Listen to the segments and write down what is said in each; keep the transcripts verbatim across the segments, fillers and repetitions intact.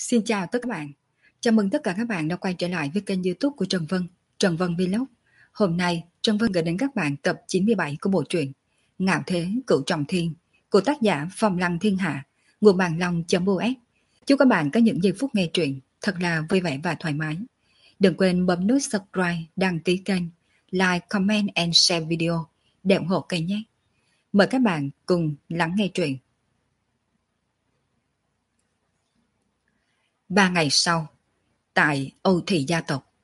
Xin chào tất cả các bạn. Chào mừng tất cả các bạn đã quay trở lại với kênh YouTube của Trần Vân, Trần Vân Vlog. Hôm nay, Trần Vân gửi đến các bạn tập chín mươi bảy của bộ truyện Ngạo Thế Cửu Trọng Thiên của tác giả Phong Lăng Thiên Hạ, nguồn bàn long.us. Chúc các bạn có những giây phút nghe truyện thật là vui vẻ và thoải mái. Đừng quên bấm nút subscribe, đăng ký kênh, like, comment and share video để ủng hộ kênh nhé. Mời các bạn cùng lắng nghe truyện. Ba ngày sau, tại Âu Thị gia tộc.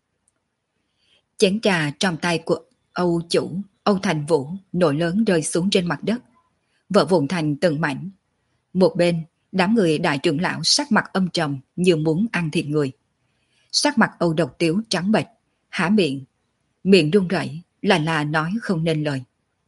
Chén trà trong tay của Âu chủ, Âu Thành Vũ nổi lớn rơi xuống trên mặt đất, vỡ vụn thành từng mảnh. Một bên, đám người đại trưởng lão sắc mặt âm trầm như muốn ăn thịt người. Sắc mặt Âu Độc Tiếu trắng bệch, há miệng, miệng run rẩy, là là nói không nên lời.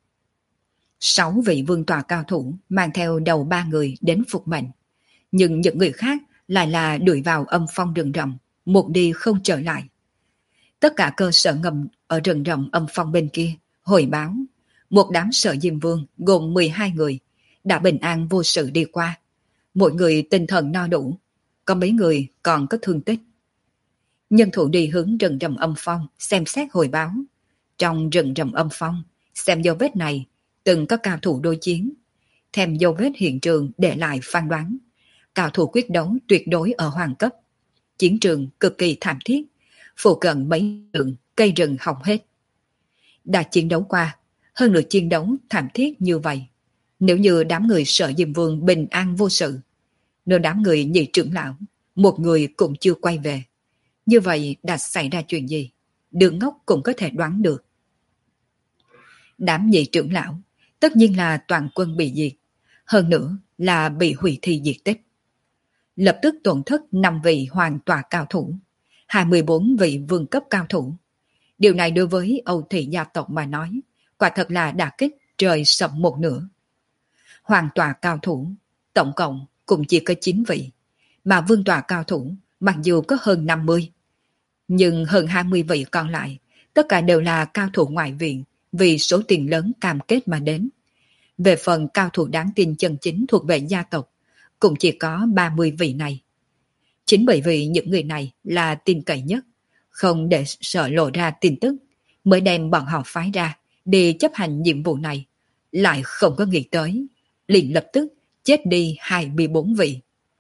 Sáu vị vương tọa cao thủ mang theo đầu ba người đến phục mệnh, nhưng những người khác lại là đuổi vào âm phong rừng rậm, một đi không trở lại. Tất cả cơ sở ngầm ở rừng rậm âm phong bên kia hồi báo, một đám Sở Diêm Vương gồm mười hai người đã bình an vô sự đi qua, mỗi người tinh thần no đủ, có mấy người còn có thương tích. Nhân thủ đi hướng rừng rậm âm phong xem xét hồi báo. Trong rừng rậm âm phong, xem dấu vết này từng có cao thủ đối chiến, thêm dấu vết hiện trường để lại phán đoán cao thủ quyết đấu tuyệt đối ở hoàng cấp. Chiến trường cực kỳ thảm thiết, phụ cận mấy đường cây rừng hỏng hết. Đã chiến đấu qua, hơn nữa chiến đấu thảm thiết như vậy, nếu như đám người Sở Diêm Vương bình an vô sự, nếu đám người nhị trưởng lão một người cũng chưa quay về, như vậy đã xảy ra chuyện gì, đường ngốc cũng có thể đoán được. Đám nhị trưởng lão tất nhiên là toàn quân bị diệt, hơn nữa là bị hủy thi diệt tích. Lập tức tổn thất năm vị hoàng tọa cao thủ, hai mươi bốn vị vương cấp cao thủ. Điều này đối với Âu Thị gia tộc mà nói, quả thật là đả kích trời sập một nửa. Hoàng tọa cao thủ, tổng cộng cũng chỉ có chín vị, mà vương tọa cao thủ mặc dù có hơn năm mươi, nhưng hơn hai mươi vị còn lại, tất cả đều là cao thủ ngoại viện vì số tiền lớn cam kết mà đến. Về phần cao thủ đáng tin chân chính thuộc về gia tộc, cũng chỉ có ba mươi vị này. Chính bởi vì những người này là tin cậy nhất, không để sợ lộ ra tin tức, mới đem bọn họ phái ra để chấp hành nhiệm vụ này, lại không có nghĩ tới, liền lập tức chết đi hai mươi bốn vị.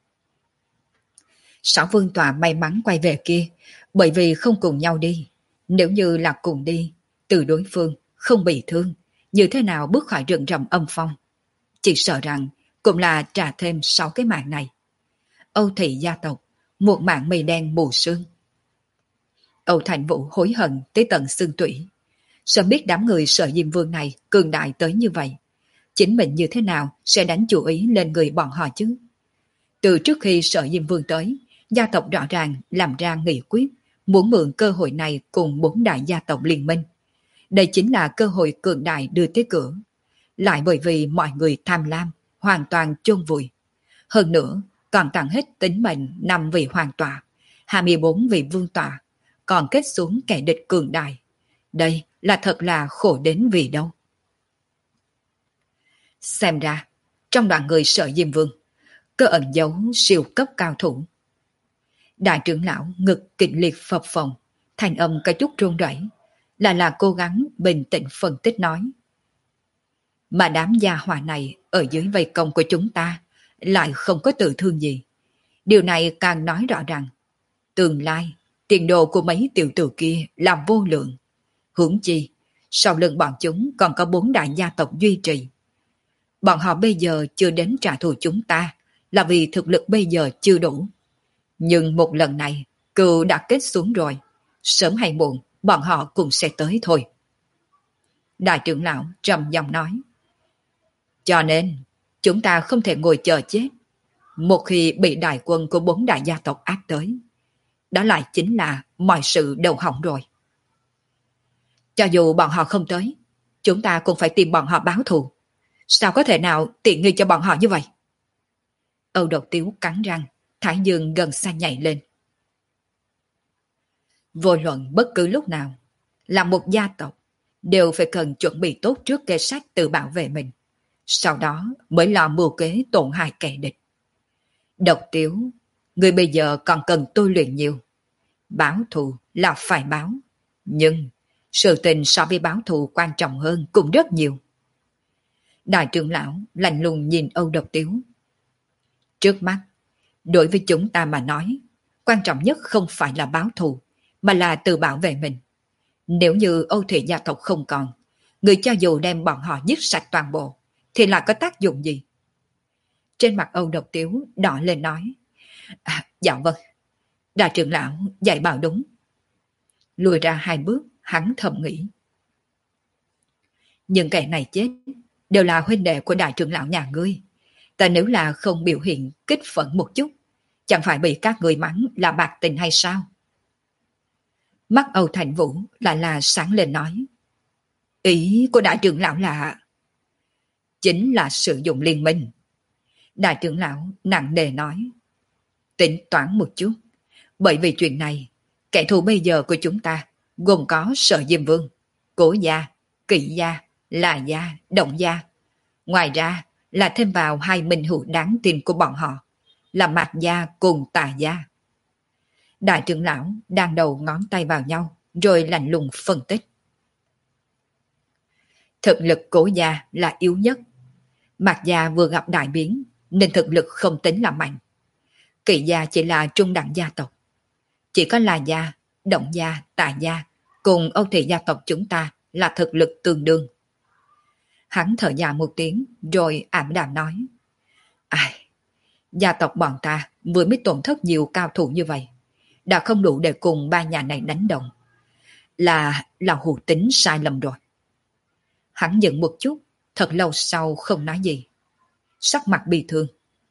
Sáu vương tọa may mắn quay về kia, bởi vì không cùng nhau đi. Nếu như là cùng đi, từ đối phương không bị thương, như thế nào bước khỏi rừng rậm âm phong? Chỉ sợ rằng cũng là trả thêm sáu cái mạng này. Âu Thị gia tộc, một mạng mây đen mù sương. Âu Thành Vũ hối hận tới tận xương tủy. Sớm biết đám người Sở Diêm Vương này cường đại tới như vậy, chính mình như thế nào sẽ đánh chủ ý lên người bọn họ chứ? Từ trước khi Sở Diêm Vương tới, gia tộc rõ ràng làm ra nghị quyết, muốn mượn cơ hội này cùng bốn đại gia tộc liên minh. Đây chính là cơ hội cường đại đưa tới cửa. Lại bởi vì mọi người tham lam, hoàn toàn chôn vùi. Hơn nữa, còn tặng hết tính mệnh năm vị hoàng tọa, hai mươi bốn vị vương tọa, còn kết xuống kẻ địch cường đại. Đây là thật là khổ đến vì đâu. Xem ra, trong đoàn người Sở Diêm Vương, có ẩn dấu siêu cấp cao thủ. Đại trưởng lão ngực kịch liệt phập phồng, thành âm có chút run rẩy, là là cố gắng bình tĩnh phân tích nói. Mà đám gia hỏa này ở dưới vây công của chúng ta lại không có tự thương gì. Điều này càng nói rõ rằng tương lai, tiền đồ của mấy tiểu tử kia là vô lượng. Huống chi, sau lưng bọn chúng còn có bốn đại gia tộc duy trì. Bọn họ bây giờ chưa đến trả thù chúng ta là vì thực lực bây giờ chưa đủ. Nhưng một lần này, cừu đã kết xuống rồi. Sớm hay muộn, bọn họ cũng sẽ tới thôi. Đại trưởng lão trầm giọng nói. Cho nên, chúng ta không thể ngồi chờ chết. Một khi bị đại quân của bốn đại gia tộc áp tới, đó lại chính là mọi sự đều hỏng rồi. Cho dù bọn họ không tới, chúng ta cũng phải tìm bọn họ báo thù. Sao có thể nào tiện nghi cho bọn họ như vậy? Âu Độc Tiếu cắn răng, thái dương gần xa nhảy lên. Vô luận bất cứ lúc nào, là một gia tộc, đều phải cần chuẩn bị tốt trước kế sách tự bảo vệ mình. Sau đó mới lo mưu kế tổn hại kẻ địch. Độc Tiếu, Người bây giờ còn cần tôi luyện nhiều. Báo thù là phải báo. Nhưng sự tình so với báo thù quan trọng hơn cũng rất nhiều. Đại trưởng lão lạnh lùng nhìn Âu Độc Tiếu. Trước mắt, đối với chúng ta mà nói, quan trọng nhất không phải là báo thù, mà là tự bảo vệ mình. Nếu như Âu Thủy gia tộc không còn, người cho dù đem bọn họ giết sạch toàn bộ, thì lại có tác dụng gì? Trên mặt Âu Độc Tiếu đỏ lên nói. À, dạ vâng, đại trưởng lão dạy bảo đúng. Lùi ra hai bước, hắn thầm nghĩ. Những kẻ này chết đều là huynh đệ của đại trưởng lão nhà ngươi. Ta nếu là không biểu hiện kích phẫn một chút, chẳng phải bị các người mắng là bạc tình hay sao? Mắt Âu Thành Vũ lại là sáng lên nói. Ý của đại trưởng lão là... Chính là sử dụng liên minh. Đại trưởng lão nặng nề nói. Tính toán một chút. Bởi vì chuyện này, kẻ thù bây giờ của chúng ta gồm có Sở Diêm Vương, Cố Gia, Kỵ Gia, La Gia, Động Gia. Ngoài ra là thêm vào hai minh hữu đáng tin của bọn họ, là Mạc Gia cùng Tà Gia. Đại trưởng lão đang đầu ngón tay vào nhau, rồi lạnh lùng phân tích. Thực lực Cố Gia là yếu nhất. Mạc Gia vừa gặp đại biến, nên thực lực không tính là mạnh. Kỵ Gia chỉ là trung đẳng gia tộc. Chỉ có La Gia, Động Gia, Tà Gia cùng Âu Thị gia tộc chúng ta là thực lực tương đương. Hắn thở dài một tiếng rồi ảm đạm nói. Ai, gia tộc bọn ta vừa mới tổn thất nhiều cao thủ như vậy, đã không đủ để cùng ba nhà này đánh đồng. Là, là hù tính sai lầm rồi. Hắn dừng một chút, thật lâu sau không nói gì. Sắc mặt bi thương.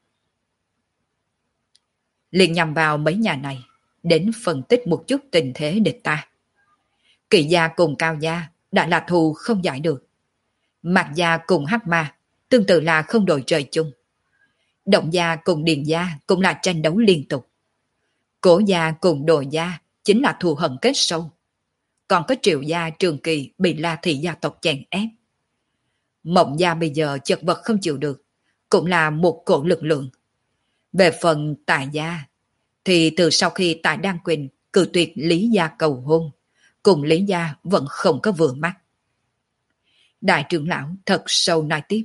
Liền nhằm vào mấy nhà này, đến phân tích một chút tình thế địch ta. Kỵ Gia cùng Cao Gia đã là thù không giải được. Mạc Gia cùng Hắc Ma tương tự là không đội trời chung. Động Gia cùng Điền Gia cũng là tranh đấu liên tục. Cố Gia cùng Đồ Gia chính là thù hận kết sâu. Còn có Triệu Gia Trường Kỳ bị La Thị gia tộc chèn ép. Mộng Gia bây giờ chật vật không chịu được, cũng là một cổ lực lượng. Về phần Tài Gia, thì từ sau khi Tài Đan Quỳnh cự tuyệt Lý Gia cầu hôn, cùng Lý Gia vẫn không có vừa mắt. Đại trưởng lão thật sâu nói tiếp.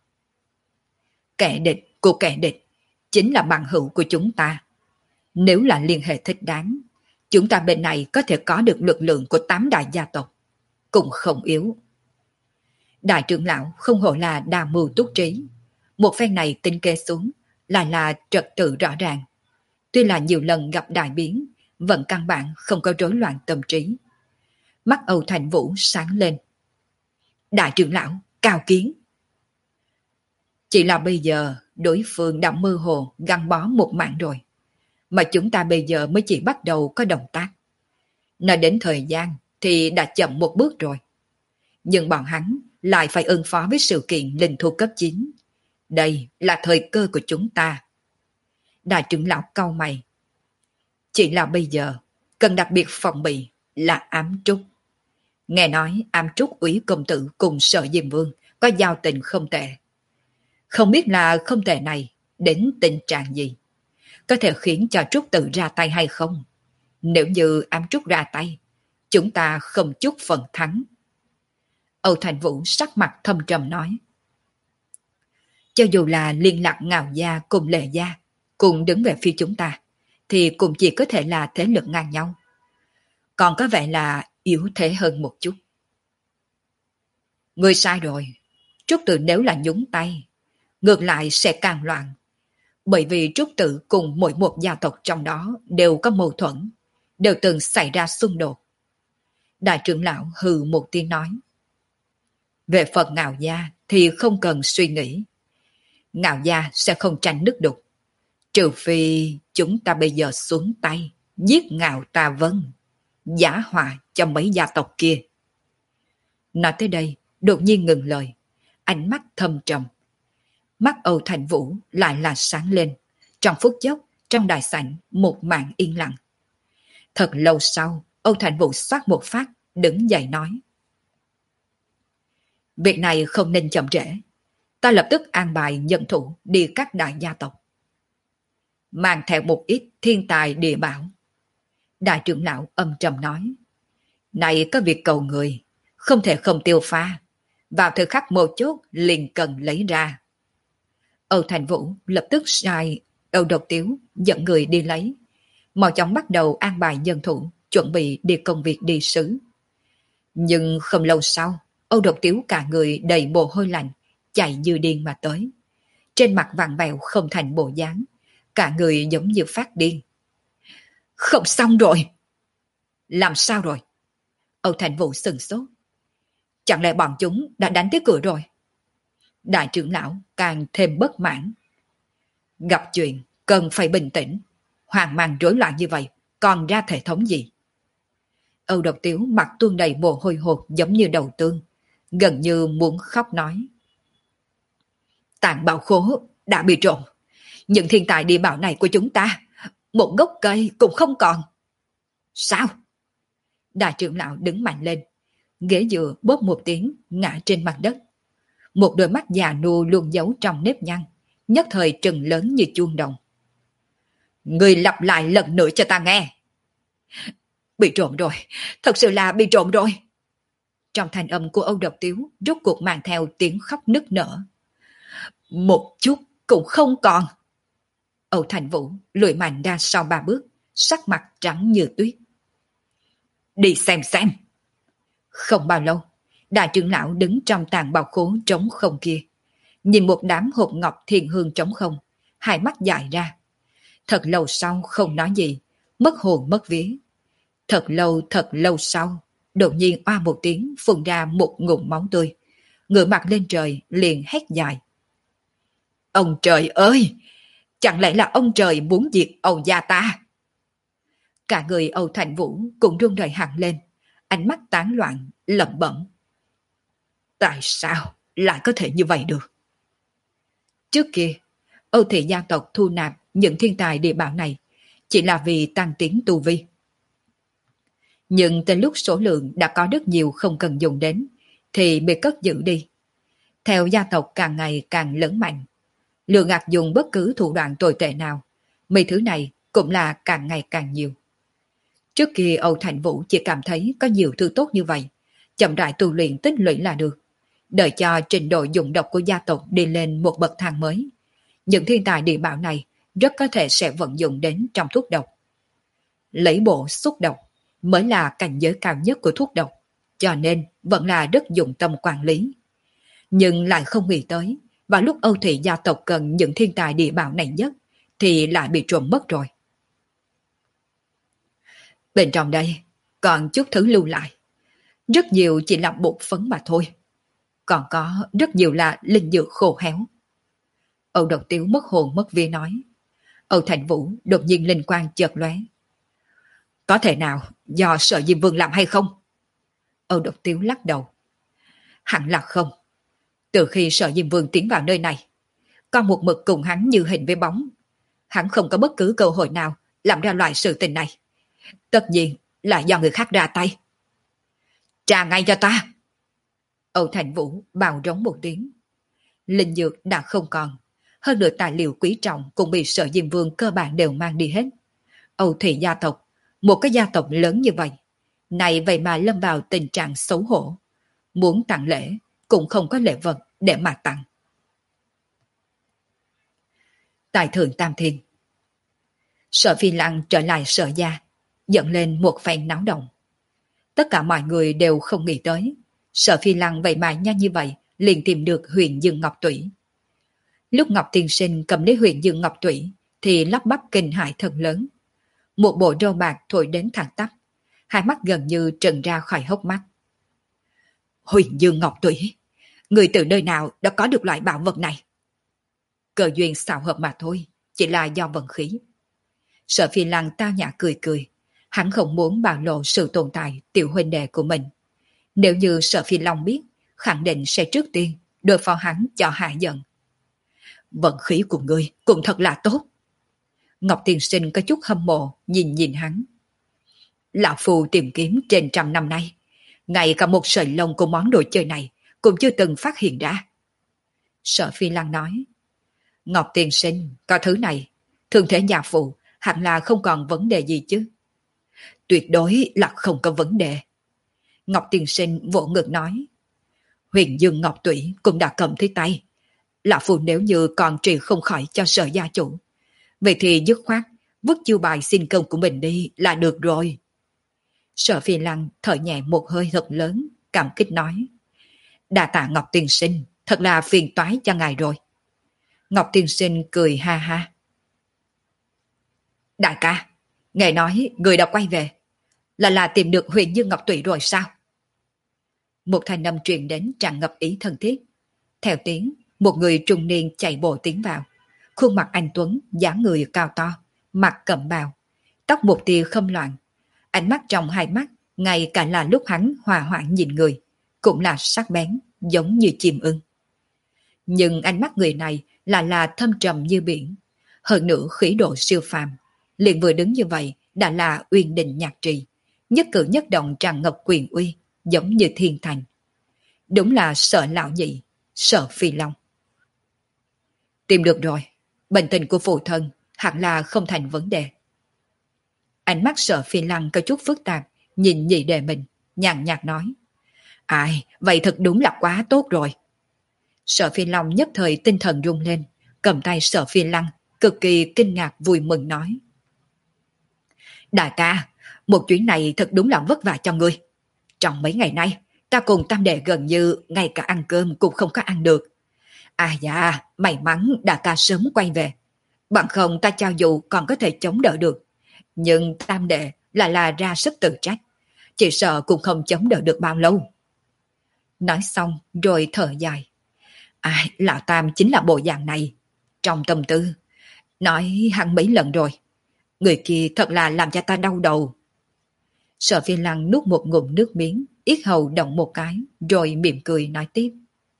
Kẻ địch của kẻ địch chính là bằng hữu của chúng ta. Nếu là liên hệ thích đáng, chúng ta bên này có thể có được lực lượng của tám đại gia tộc, cũng không yếu. Đại trưởng lão không hổ là đa mưu túc trí. Một phen này tinh kê xuống, lại là trật tự rõ ràng. Tuy là nhiều lần gặp đại biến, vẫn căn bản không có rối loạn tâm trí. Mắt Âu Thành Vũ sáng lên. Đại trưởng lão, cao kiến. Chỉ là bây giờ đối phương đã mơ hồ gắn bó một mạng rồi. Mà chúng ta bây giờ mới chỉ bắt đầu có động tác. Nói đến thời gian thì đã chậm một bước rồi. Nhưng bọn hắn lại phải ứng phó với sự kiện linh thu cấp chín. Đây là thời cơ của chúng ta. Đại trưởng lão cau mày. Chỉ là bây giờ cần đặc biệt phòng bị là ám trúc. Nghe nói ám trúc úy công tử cùng Sở Diêm Vương có giao tình không tệ. Không biết là không tệ này đến tình trạng gì, có thể khiến cho trúc tự ra tay hay không. Nếu như ám trúc ra tay, chúng ta không chút phần thắng. Âu Thành Vũ sắc mặt thâm trầm nói. Cho dù là liên lạc Ngạo Gia cùng Lệ Gia cùng đứng về phía chúng ta, thì cũng chỉ có thể là thế lực ngang nhau. Còn có vẻ là yếu thế hơn một chút. Người sai rồi. Trúc Tự nếu là nhúng tay, ngược lại sẽ càng loạn. Bởi vì Trúc Tự cùng mỗi một gia tộc trong đó đều có mâu thuẫn, đều từng xảy ra xung đột. Đại trưởng lão hừ một tiếng nói. Về phần Ngạo Gia thì không cần suy nghĩ. Ngạo Gia sẽ không tranh nước đục. Trừ phi chúng ta bây giờ xuống tay, giết Ngạo Tà Vân, giả họa cho mấy gia tộc kia. Nói tới đây, đột nhiên ngừng lời, ánh mắt thâm trầm. Mắt Âu Thành Vũ lại là sáng lên. Trong phút chốc, trong đại sảnh một màn yên lặng. Thật lâu sau, Âu Thành Vũ xoát một phát, đứng dậy nói. Việc này không nên chậm trễ. Ta lập tức an bài nhân thủ đi các đại gia tộc. mang theo một ít thiên tài địa bảo. Đại trưởng lão âm trầm nói, này có việc cầu người, không thể không tiêu pha, vào thời khắc một chốt liền cần lấy ra. Âu Thành Vũ lập tức sai Âu Độc Tiếu dẫn người đi lấy, mau chóng bắt đầu an bài nhân thủ, chuẩn bị đi công việc đi sứ. Nhưng không lâu sau, Âu Độc Tiếu cả người đầy mồ hôi lạnh, chạy như điên mà tới. Trên mặt vặn vẹo không thành bộ dáng, cả người giống như phát điên. Không xong rồi! Làm sao rồi? Âu Thành Vũ sừng sốt. Chẳng lẽ bọn chúng đã đánh tới cửa rồi? Đại trưởng lão càng thêm bất mãn. Gặp chuyện cần phải bình tĩnh, hoang mang rối loạn như vậy, còn ra thể thống gì? Âu Độc Tiếu mặt tuôn đầy mồ hôi hột giống như đầu tương, gần như muốn khóc nói. Tạng bảo khố đã bị trộm, những thiên tài địa bảo này của chúng ta, một gốc cây cũng không còn. Sao? Đại trưởng lão đứng mạnh lên, ghế dựa bóp một tiếng ngã trên mặt đất. Một đôi mắt già nua luôn giấu trong nếp nhăn, nhất thời trừng lớn như chuông đồng. Người lặp lại lần nữa cho ta nghe. Bị trộm rồi, thật sự là bị trộm rồi. Trong thanh âm của Âu Độc Tiếu rốt cuộc mang theo tiếng khóc nức nở. Một chút cũng không còn. Âu Thành Vũ lùi mạnh ra sau ba bước, sắc mặt trắng như tuyết. Đi xem xem. Không bao lâu, đại trưởng lão đứng trong tàng bảo khố trống không kia, nhìn một đám hộp ngọc thiền hương trống không, hai mắt dại ra. Thật lâu sau không nói gì, mất hồn mất vía. Thật lâu thật lâu sau, đột nhiên oa một tiếng phun ra một ngụm máu tươi, ngửa mặt lên trời liền hét dài. Ông trời ơi! Chẳng lẽ là ông trời muốn diệt Âu gia ta? Cả người Âu Thành Vũ cũng run rẩy hẳn lên, ánh mắt tán loạn, lẩm bẩm. Tại sao lại có thể như vậy được? Trước kia, Âu thị gia tộc thu nạp những thiên tài địa bảo này chỉ là vì tăng tiến tu vi. Nhưng tới lúc số lượng đã có rất nhiều không cần dùng đến, thì bị cất giữ đi. Theo gia tộc càng ngày càng lớn mạnh, lừa gạt dùng bất cứ thủ đoạn tồi tệ nào, mấy thứ này cũng là càng ngày càng nhiều. Trước kia Âu Thành Vũ chỉ cảm thấy có nhiều thứ tốt như vậy, chậm rãi tu luyện tích lũy là được, đợi cho trình độ dụng độc của gia tộc đi lên một bậc thang mới. Những thiên tài địa bảo này rất có thể sẽ vận dụng đến trong thuốc độc. Lấy bộ xúc độc mới là cảnh giới cao nhất của thuốc độc, cho nên vẫn là rất dụng tâm quản lý. Nhưng lại không nghĩ tới, vào lúc Âu thị gia tộc cần những thiên tài địa bảo này nhất, thì lại bị trộm mất rồi. Bên trong đây còn chút thứ lưu lại, rất nhiều chỉ là bột phấn mà thôi, còn có rất nhiều là linh dược khô héo. Âu Độc Tiếu mất hồn mất vía nói. Âu Thành Vũ đột nhiên linh quang chợt lóe. Có thể nào do Sở Diêm Vương làm hay không? Âu Độc Tiếu lắc đầu. Hẳn là không. Từ khi Sở Diêm Vương tiến vào nơi này, con một mực cùng hắn như hình với bóng. Hắn không có bất cứ cơ hội nào làm ra loại sự tình này. Tất nhiên là do người khác ra tay. Trả ngay cho ta! Âu Thành Vũ bào rống một tiếng. Linh dược đã không còn, hơn nữa tài liệu quý trọng cũng bị Sở Diêm Vương cơ bản đều mang đi hết. Âu thị gia tộc, một cái gia tộc lớn như vậy, này vậy mà lâm vào tình trạng xấu hổ. Muốn tặng lễ cũng không có lễ vật để mà tặng. Tại Thượng Tam Thiên, Sở Phi Lăng trở lại Sở gia, dẫn lên một phen náo động. Tất cả mọi người đều không nghĩ tới, Sở Phi Lăng vậy mà nhanh như vậy liền tìm được Huyền Dương Ngọc Tủy. Lúc Ngọc Tiên Sinh cầm lấy Huyền Dương Ngọc Tủy thì lắp bắp kinh hãi thật lớn. Một bộ râu bạc thổi đến thẳng tắp, hai mắt gần như trần ra khỏi hốc mắt. Huyền Dương Ngọc Tủy, người từ nơi nào đã có được loại bảo vật này? Cơ duyên xảo hợp mà thôi, chỉ là do vận khí. Sở Phi Lăng tao nhã cười cười, hắn không muốn bạo lộ sự tồn tại tiểu huynh đệ của mình. Nếu như Sở Phi Long biết, khẳng định sẽ trước tiên đối phó hắn cho hạ giận. Vận khí của ngươi cũng thật là tốt. Ngọc Tiên Sinh có chút hâm mộ nhìn nhìn hắn. Lão Phu tìm kiếm trên trăm năm nay, ngay cả một sợi lông của món đồ chơi này cũng chưa từng phát hiện ra. Sở Phi Lăng nói, Ngọc Tiên Sinh có thứ này, Thường thể nhà phụ hẳn là không còn vấn đề gì chứ. Tuyệt đối là không có vấn đề. Ngọc tiên sinh vỗ ngực nói. Huyền Dương Ngọc Tủy cũng đã cầm thấy tay. Lão Phu nếu như còn trị không khỏi cho Sở gia chủ, vậy thì dứt khoát vứt chiêu bài xin công của mình đi là được rồi. Sở Phi Lăng thở nhẹ một hơi thật lớn, cảm kích nói. Đa tạ Ngọc tiên sinh, thật là phiền toái cho ngài rồi. Ngọc tiên sinh cười ha ha. Đại ca, nghe nói người đã quay về, là là tìm được Huyền Dương Ngọc Tủy rồi sao? Một thanh âm truyền đến tràn ngập ý thân thiết. Theo tiếng, một người trung niên chạy bộ tiến vào. Khuôn mặt anh tuấn, dáng người cao to, mặt cẩm bào, tóc một tia khâm loạn, ánh mắt trong hai mắt, ngay cả là lúc hắn hòa hoãn nhìn người, cũng là sắc bén, giống như chim ưng. Nhưng ánh mắt người này là là thâm trầm như biển, hơn nữa khí độ siêu phàm, liền vừa đứng như vậy đã là uyên đình nhạc trì, nhất cử nhất động tràn ngập quyền uy, giống như thiên thành. Đúng là Sở lão nhị, Sở Phi Long. Tìm được rồi, bệnh tình của phụ thân hẳn là không thành vấn đề. Ánh mắt Sở Phi Lăng có chút phức tạp, nhìn nhị đệ mình, nhàn nhạt nói. Ai, vậy thật đúng là quá tốt rồi. Sở Phi Long nhất thời tinh thần rung lên, cầm tay Sở Phi Lăng, cực kỳ kinh ngạc vui mừng nói. Đại ca, một chuyến này thật đúng là vất vả cho ngươi. Trong mấy ngày nay, ta cùng tam đệ gần như ngay cả ăn cơm cũng không có ăn được. À dạ, may mắn đại ca sớm quay về. Bằng không ta cho dù còn có thể chống đỡ được. Nhưng tam đệ là là ra sức tự trách. Chỉ sợ cũng không chống đỡ được bao lâu. Nói xong rồi thở dài. Ai, lão tam chính là bộ dạng này. Trong tâm tư, nói hẳn mấy lần rồi. Người kia thật là làm cho ta đau đầu. Sở Phi Lăng nuốt một ngụm nước miếng, yết hầu động một cái, rồi mỉm cười nói tiếp.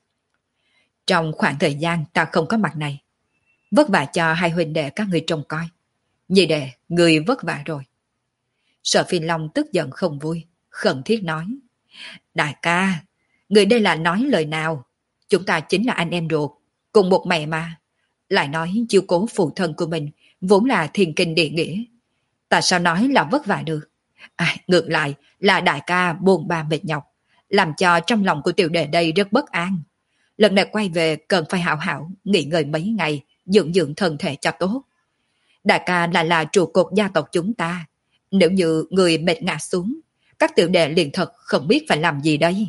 Trong khoảng thời gian ta không có mặt này, vất vả cho hai huynh đệ các người trông coi. Nhị đệ, người vất vả rồi. Sở Phi Long tức giận không vui, khẩn thiết nói. Đại ca, người đây là nói lời nào? Chúng ta chính là anh em ruột, cùng một mẹ mà. Lại nói chiêu cố phụ thân của mình vốn là thiên kinh địa nghĩa. Ta sao nói là vất vả được? À, ngược lại là đại ca buồn ba mệt nhọc, làm cho trong lòng của tiểu đệ đây rất bất an. Lần này quay về cần phải hảo hảo nghỉ ngơi mấy ngày, dưỡng dưỡng thân thể cho tốt. Đại ca là là trụ cột gia tộc chúng ta. Nếu như người mệt ngã xuống, các tiểu đệ liền thật không biết phải làm gì đây.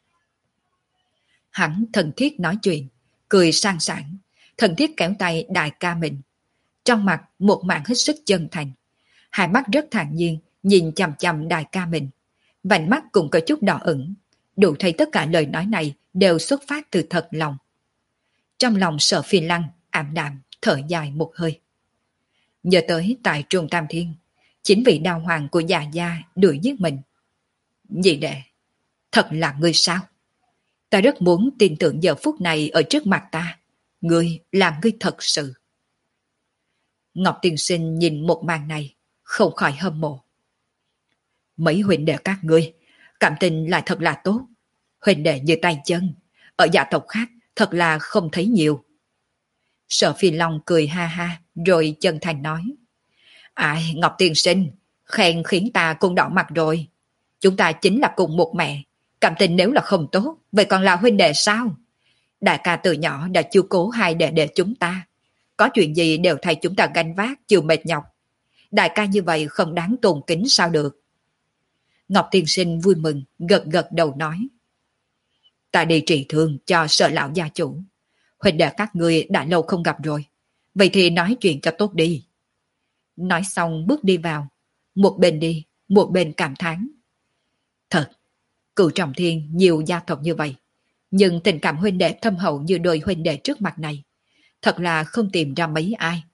Hắn thân thiết nói chuyện, cười sang sảng, thân thiết kéo tay đại ca mình. Trong mặt một màn hết sức chân thành. Hai mắt rất thản nhiên, nhìn chằm chằm đại ca mình. Vành mắt cũng có chút đỏ ửng. Đủ thấy tất cả lời nói này đều xuất phát từ thật lòng. Trong lòng Sở Phi Lăng ảm đạm thở dài một hơi. Nhớ tới tại Trung Tam Thiên, chính vị đào hoàng của già gia đuổi giết mình. Nhị đệ, thật là ngươi sao? Ta rất muốn tin tưởng giờ phút này ở trước mặt ta. Ngươi là ngươi thật sự. Ngọc Tiên Sinh nhìn một màn này, không khỏi hâm mộ. Mấy huynh đệ các ngươi, cảm tình lại thật là tốt. Huynh đệ như tay chân, ở gia tộc khác thật là không thấy nhiều. Sở Phi Long cười ha ha, rồi chân thành nói. Ai, Ngọc Tiên Sinh, khen khiến ta cũng đỏ mặt rồi. Chúng ta chính là cùng một mẹ, cảm tình nếu là không tốt, vậy còn là huynh đệ sao? Đại ca từ nhỏ đã chiếu cố hai đệ đệ chúng ta. Có chuyện gì đều thay chúng ta gánh vác, chịu mệt nhọc. Đại ca như vậy không đáng tôn kính sao được. Ngọc Tiên Sinh vui mừng, gật gật đầu nói. Ta đi trị thương cho Sở lão gia chủ. Huynh đệ các ngươi đã lâu không gặp rồi. Vậy thì nói chuyện cho tốt đi. Nói xong bước đi vào. Một bên đi, một bên cảm thán. Thật, Cửu Trọng Thiên nhiều gia tộc như vậy. Nhưng tình cảm huynh đệ thâm hậu như đôi huynh đệ trước mặt này. Thật là không tìm ra mấy ai.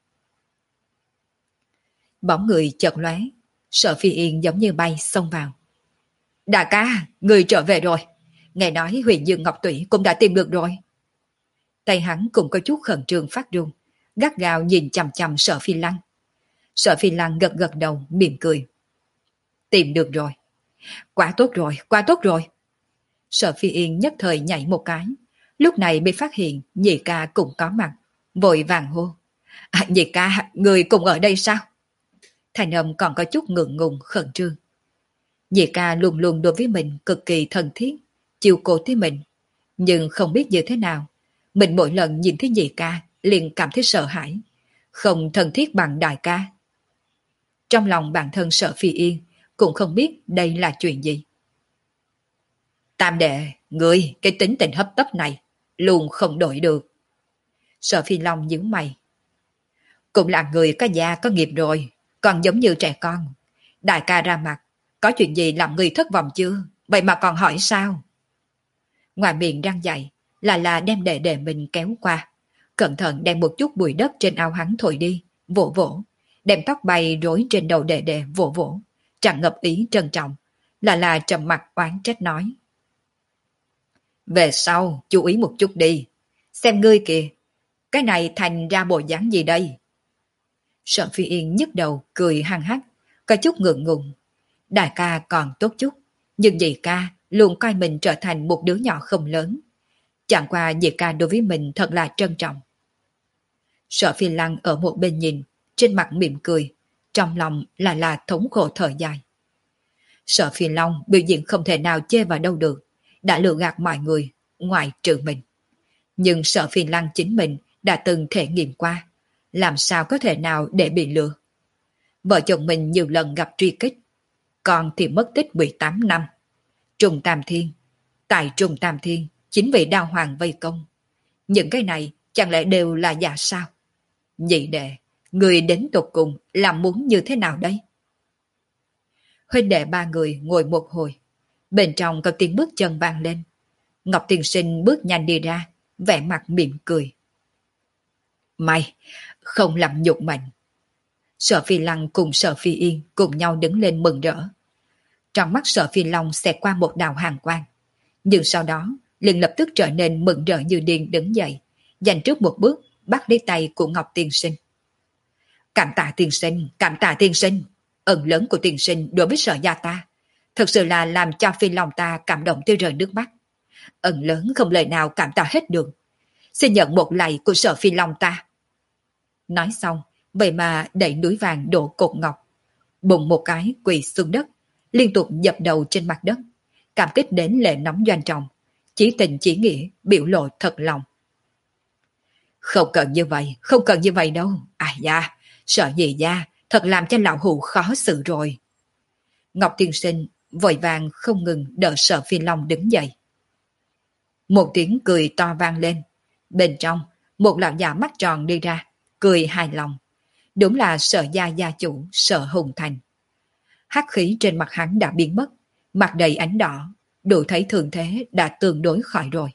Bóng người chợt lóe, Sở Phi Yên giống như bay xông vào. Đại ca, người trở về rồi. Nghe nói Huyền Dương Ngọc Tủy cũng đã tìm được rồi. Tay hắn cũng có chút khẩn trương phát run, gắt gao nhìn chằm chằm Sở Phi Lăng. Sở Phi Lăng gật gật đầu, mỉm cười. Tìm được rồi. Quá tốt rồi, quá tốt rồi. Sở Phi Yên nhất thời nhảy một cái. Lúc này bị phát hiện nhị ca cũng có mặt, vội vàng hô. À, nhị ca, người cùng ở đây sao? Thành âm còn có chút ngượng ngùng khẩn trương. Nhị ca luôn luôn đối với mình cực kỳ thân thiết, chiều cố tới mình. Nhưng không biết như thế nào, mình mỗi lần nhìn thấy nhị ca liền cảm thấy sợ hãi, không thân thiết bằng đại ca. Trong lòng bản thân sợ Phi Yên, cũng không biết đây là chuyện gì. Tam đệ, ngươi cái tính tình hấp tấp này, luôn không đổi được. Sợ Phi Long nhíu mày. Cũng là người có gia có nghiệp rồi, còn giống như trẻ con. Đại ca ra mặt, có chuyện gì làm người thất vọng chưa? Vậy mà còn hỏi sao? Ngoài miệng răng dày, là là đem đệ đệ mình kéo qua. Cẩn thận đem một chút bụi đất trên áo hắn thổi đi, vỗ vỗ. Đem tóc bay rối trên đầu đệ đệ vỗ vỗ. Tràn ngập ý trân trọng. Là là trầm mặt oán trách nói. Về sau, chú ý một chút đi. Xem ngươi kìa, cái này thành ra bộ dáng gì đây? Sợ Phi Yên nhức đầu, cười hăng hắc, có chút ngượng ngùng. Đại ca còn tốt chút, nhưng dì ca luôn coi mình trở thành một đứa nhỏ không lớn. Chẳng qua dì ca đối với mình thật là trân trọng. Sợ Phi Lăng ở một bên nhìn, trên mặt mỉm cười, trong lòng là là thống khổ thở dài. Sợ Phi Long biểu diễn không thể nào chê vào đâu được, đã lừa gạt mọi người, ngoài trừ mình. Nhưng Sợ Phi Lăng chính mình đã từng thể nghiệm qua, làm sao có thể nào để bị lừa. Vợ chồng mình nhiều lần gặp truy kích, còn thì mất tích mười tám năm. Trùng Tam Thiên, tại Trùng Tam Thiên, chính vì đao hoàng vây công. Những cái này chẳng lẽ đều là giả sao? Nhị đệ, người đến tột cùng làm muốn như thế nào đây? Huynh đệ ba người ngồi một hồi, bên trong có tiếng bước chân vang lên. Ngọc Tiên Sinh bước nhanh đi ra, vẻ mặt mỉm cười. May, không làm nhục mình. Sở Phi Lăng cùng Sở Phi Yên cùng nhau đứng lên mừng rỡ. Trong mắt Sở Phi Long xẹt qua một đạo hàn quang, nhưng sau đó liền lập tức trở nên mừng rỡ như điên đứng dậy, dành trước một bước bắt lấy tay của Ngọc Tiên Sinh. Cảm tạ tiên sinh, cảm tạ tiên sinh. Ân lớn của tiên sinh đối với Sở gia ta, thật sự là làm cho Phi Long ta cảm động tới rơi nước mắt. Ân lớn không lời nào cảm tạ hết được. Xin nhận một lạy của Sở Phi Long ta. Nói xong, vậy mà đẩy núi vàng đổ cột ngọc, bùng một cái quỳ xuống đất, liên tục dập đầu trên mặt đất, cảm kích đến lệ nóng doanh trọng, chỉ tình chỉ nghĩa, biểu lộ thật lòng. Không cần như vậy, không cần như vậy đâu. À da, sợ gì da, thật làm cho lão hù khó xử rồi. Ngọc Tiên Sinh vội vàng không ngừng đỡ Sở Phi Long đứng dậy. Một tiếng cười to vang lên, bên trong một lão già mắt tròn đi ra, cười hài lòng. Đúng là Sở gia gia chủ Sở Hùng Thành. Hắc khí trên mặt hắn đã biến mất, mặt đầy ánh đỏ, đủ thấy thường thế đã tương đối khỏi rồi.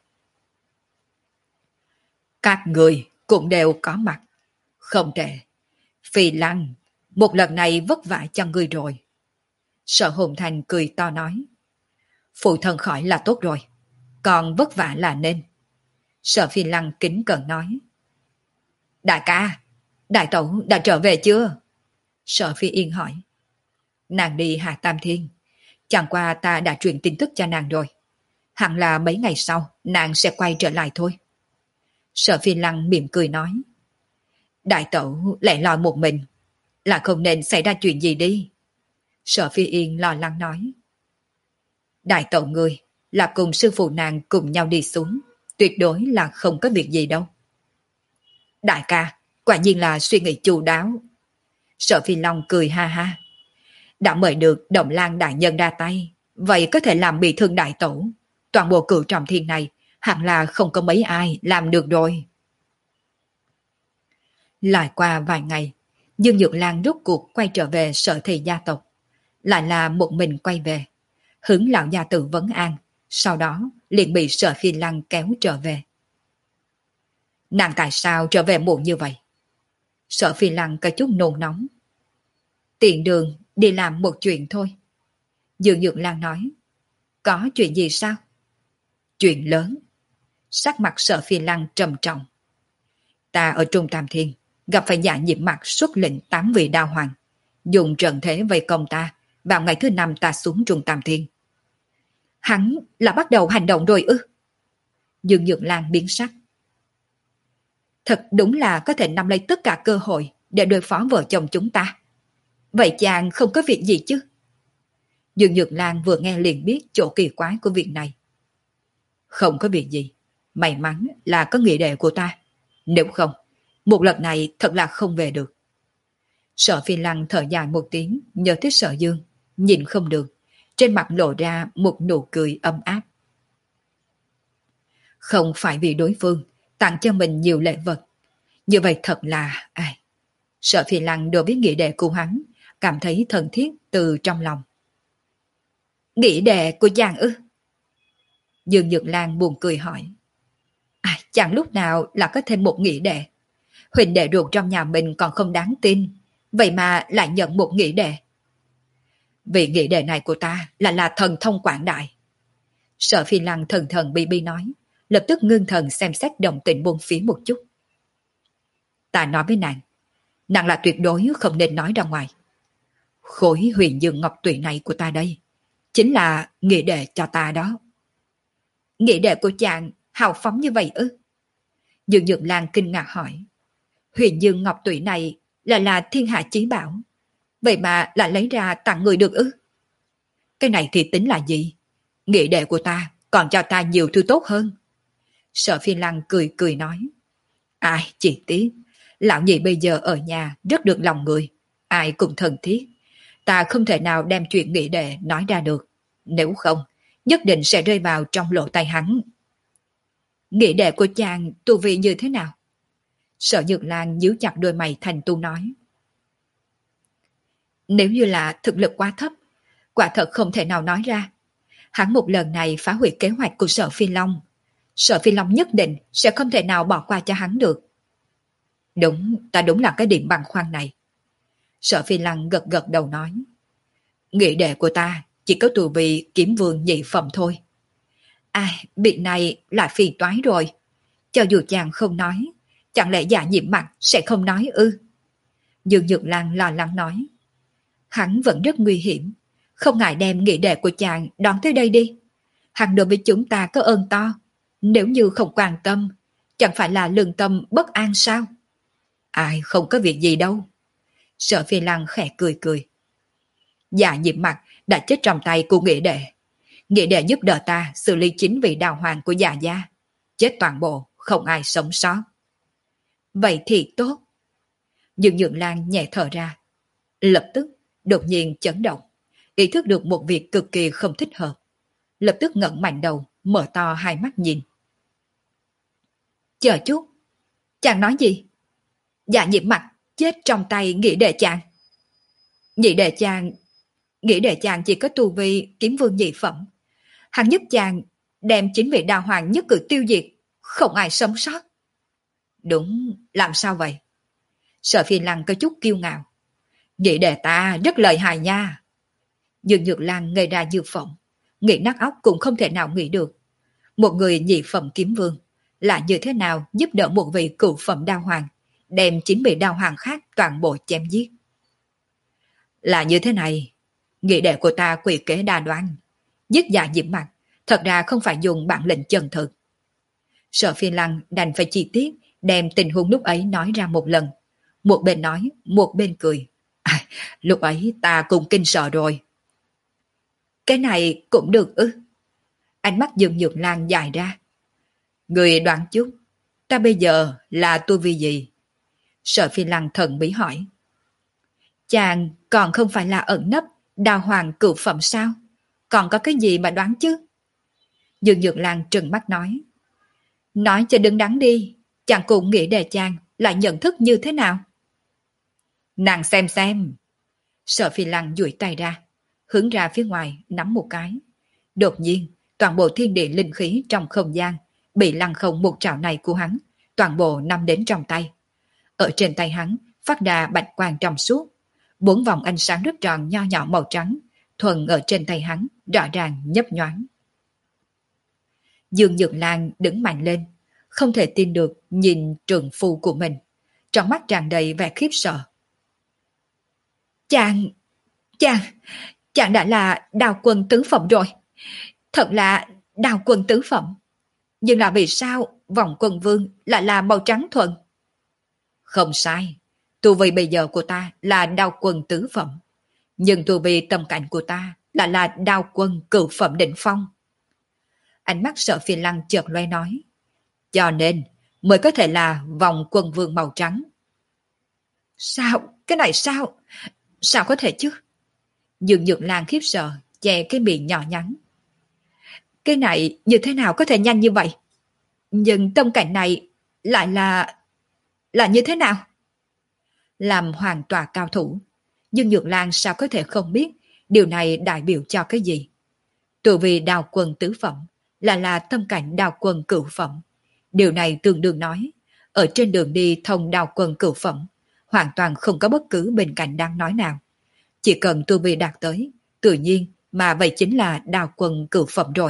Các người cũng đều có mặt. Không tệ. Phi Lăng, một lần này vất vả cho ngươi rồi. Sở Hùng Thành cười to nói. Phụ thân khỏi là tốt rồi, còn vất vả là nên. Sở Phi Lăng kính cẩn nói. Đại ca, đại tẩu đã trở về chưa? Sở Phi Yên hỏi. Nàng đi Hà Tam Thiên, chẳng qua ta đã truyền tin tức cho nàng rồi. Hẳn là mấy ngày sau nàng sẽ quay trở lại thôi. Sở Phi Lăng mỉm cười nói. Đại tẩu lại lo một mình, là không nên xảy ra chuyện gì đi. Sở Phi Yên lo lắng nói. Đại tẩu ngươi là cùng sư phụ nàng cùng nhau đi xuống, tuyệt đối là không có việc gì đâu. Đại ca, quả nhiên là suy nghĩ chu đáo. Sở Phi Long cười ha ha. Đã mời được Đồng Lan đại nhân ra tay, vậy có thể làm bị thương đại tổ. Toàn bộ cửu trọng thiên này hẳn là không có mấy ai làm được rồi. Lại qua vài ngày, Dương Nhược Lan rốt cuộc quay trở về Sở Thị gia tộc. Lại là một mình quay về, hướng lão gia tử vấn an, sau đó liền bị Sở Phi Lăng kéo trở về. Nàng tại sao trở về muộn như vậy? Sở Phi Lăng có chút nôn nóng. Tiện đường đi làm một chuyện thôi. Dương Nhược Lan nói. Có chuyện gì sao? Chuyện lớn. Sắc mặt Sở Phi Lăng trầm trọng. Ta ở Trung Tam Thiên gặp phải Dạ Nhiễm Mặt xuất lệnh tám vị đao hoàng, dùng trận thế vây công ta vào ngày thứ năm ta xuống Trung Tam Thiên. Hắn là bắt đầu hành động rồi ư? Dương Nhược Lan biến sắc. Thật đúng là có thể nắm lấy tất cả cơ hội để đối phó vợ chồng chúng ta. Vậy chàng không có việc gì chứ? Dương Nhược Lan vừa nghe liền biết chỗ kỳ quái của việc này. Không có việc gì. May mắn là có nghĩa đệ của ta. Nếu không, một lần này thật là không về được. Sở Phi Lăng thở dài một tiếng, nhớ tới Sở Dương, nhìn không được, trên mặt lộ ra một nụ cười ấm áp. Không phải vì đối phương tặng cho mình nhiều lễ vật, như vậy thật là ai. Sở Phi Lăng đối với nghĩa đệ của hắn cảm thấy thân thiết từ trong lòng. Nghĩa đệ của chàng ư? Dương Nhược Lan buồn cười hỏi. À, chẳng lúc nào là có thêm một nghĩa đệ. Huỳnh đệ ruột trong nhà mình còn không đáng tin, vậy mà lại nhận một nghĩa đệ. Vị nghĩa đệ này của ta là là thần thông quảng đại. Sở Phi Lăng thần thần bi bi nói, lập tức ngưng thần xem xét động tĩnh bốn phía một chút. Ta nói với nàng, nàng là tuyệt đối không nên nói ra ngoài. Khối huyền dương ngọc tụy này của ta đây, chính là nghĩa đệ cho ta đó. Nghĩa đệ của chàng hào phóng như vậy ư? Dương Nhược Lan kinh ngạc hỏi. Huyền dương ngọc tụy này là là thiên hạ chí bảo, vậy mà lại lấy ra tặng người được ư? Cái này thì tính là gì? Nghĩa đệ của ta còn cho ta nhiều thứ tốt hơn. Sở Phi Lăng cười cười nói. Ai chỉ tiếc, lão nhị bây giờ ở nhà rất được lòng người, ai cũng thân thiết. Ta không thể nào đem chuyện nghĩa đệ nói ra được, nếu không nhất định sẽ rơi vào trong lỗ tai hắn. Nghĩa đệ của chàng tu vị như thế nào? Sở Nhược Lan nhíu chặt đôi mày thành tu nói. Nếu như là thực lực quá thấp, quả thật không thể nào nói ra. Hắn một lần này phá hủy kế hoạch của Sở Phi Long, Sở Phi Long nhất định sẽ không thể nào bỏ qua cho hắn được. Đúng, ta đúng là cái điểm băn khoăn này. Sở Phi Lăng gật gật đầu nói. Nghĩa đệ của ta chỉ có tu vị kiếm vương nhị phẩm thôi. À, việc này là phiền toái rồi. Cho dù chàng không nói, chẳng lẽ Dạ Nhiễm Mặt sẽ không nói ư? Dương Nhược Lan lo lắng nói. Hắn vẫn rất nguy hiểm, không ngại đem nghĩa đệ của chàng đón tới đây đi. Hắn đối với chúng ta có ơn to, nếu như không quan tâm, chẳng phải là lương tâm bất an sao? Ai không có việc gì đâu. Sở Phi Lăng khẽ cười cười. Dạ Nhiễm Mặt đã chết trong tay của nghĩa đệ. Nghĩa đệ giúp đỡ ta xử lý chính vị đào hoàng của dạ gia. Chết toàn bộ, không ai sống sót. Vậy thì tốt. Dương Nhượng Lan nhẹ thở ra. Lập tức, đột nhiên chấn động. Ý thức được một việc cực kỳ không thích hợp. Lập tức ngẩng mạnh đầu, mở to hai mắt nhìn. Chờ chút. Chàng nói gì? Dạ Nhiễm Mặt chết trong tay nghĩa đệ chàng. Nghĩa đệ chàng... Nghĩa đệ chàng chỉ có tu vi kiếm vương nhị phẩm. Hắn giúp chàng đem chính vị đào hoàng nhất cử tiêu diệt, không ai sống sót. Đúng, làm sao vậy? Sở Phi Lăng có chút kiêu ngạo. Nghĩa đệ ta rất lợi hại nha. Dương Nhược Lan ngây ra như phỏng, nghĩ nát óc cũng không thể nào nghĩ được. Một người nhị phẩm kiếm vương là như thế nào giúp đỡ một vị cửu phẩm đao hoàng, đem chính vị đao hoàng khác toàn bộ chém giết. Là như thế này, nghĩa đệ của ta quỷ kế đa đoan, giết Dạ Nhiễm Mặt, thật ra không phải dùng bản lĩnh chân thực. Sở Phi Lăng đành phải chi tiết đem tình huống lúc ấy nói ra một lần. Một bên nói, một bên cười. À, lúc ấy ta cũng kinh sợ rồi. Cái này cũng được ư? Ánh mắt Dương Nhược Lan dài ra. Người đoán chút, ta bây giờ là tu vi gì? Sở Phi Lăng thần bí hỏi. Chàng còn không phải là ẩn nấp đào hoàng cửu phẩm sao? Còn có cái gì mà đoán chứ? Dương Nhược Lan trừng mắt nói. Nói cho đứng đắn đi, chàng cũng nghĩ đề chàng lại nhận thức như thế nào? Nàng xem xem. Sở Phi Lăng duỗi tay ra, hướng ra phía ngoài nắm một cái. Đột nhiên, toàn bộ thiên địa linh khí trong không gian bị lăng không một trảo này của hắn, toàn bộ nằm đến trong tay. Ở trên tay hắn phát ra bạch quang trong suốt, bốn vòng ánh sáng rất tròn nho nhỏ màu trắng, thuần ở trên tay hắn rõ ràng nhấp nhoáng. Dương Nhược Lan đứng mạnh lên, không thể tin được nhìn trượng phu của mình, trong mắt tràn đầy vẻ khiếp sợ. Chàng, chàng, chàng đã là đào quân tứ phẩm rồi. Thật là đào quân tứ phẩm. Nhưng là vì sao vòng quân vương lại là màu trắng thuần? Không sai, tu vi bây giờ của ta là đao quân tứ phẩm, nhưng tu vi tâm cảnh của ta là là đao quân cửu phẩm đỉnh phong. Ánh mắt Sở Phi Lăng chợt loe nói, cho nên mới có thể là vòng quân vương màu trắng. Sao? Cái này sao? Sao có thể chứ? Dương Nhược Lan khiếp sợ, che cái miệng nhỏ nhắn. Cái này như thế nào có thể nhanh như vậy? Nhưng tâm cảnh này lại là... là như thế nào? Làm hoàn toàn cao thủ, Dương Nhược Lan sao có thể không biết điều này đại biểu cho cái gì? Từ vì đào quân tứ phẩm là là tâm cảnh đào quân cửu phẩm. Điều này tương đương nói, ở trên đường đi thông đào quân cửu phẩm, hoàn toàn không có bất cứ bên cạnh đang nói nào. Chỉ cần tu vi đạt tới, tự nhiên mà vậy chính là đào quân cửu phẩm rồi.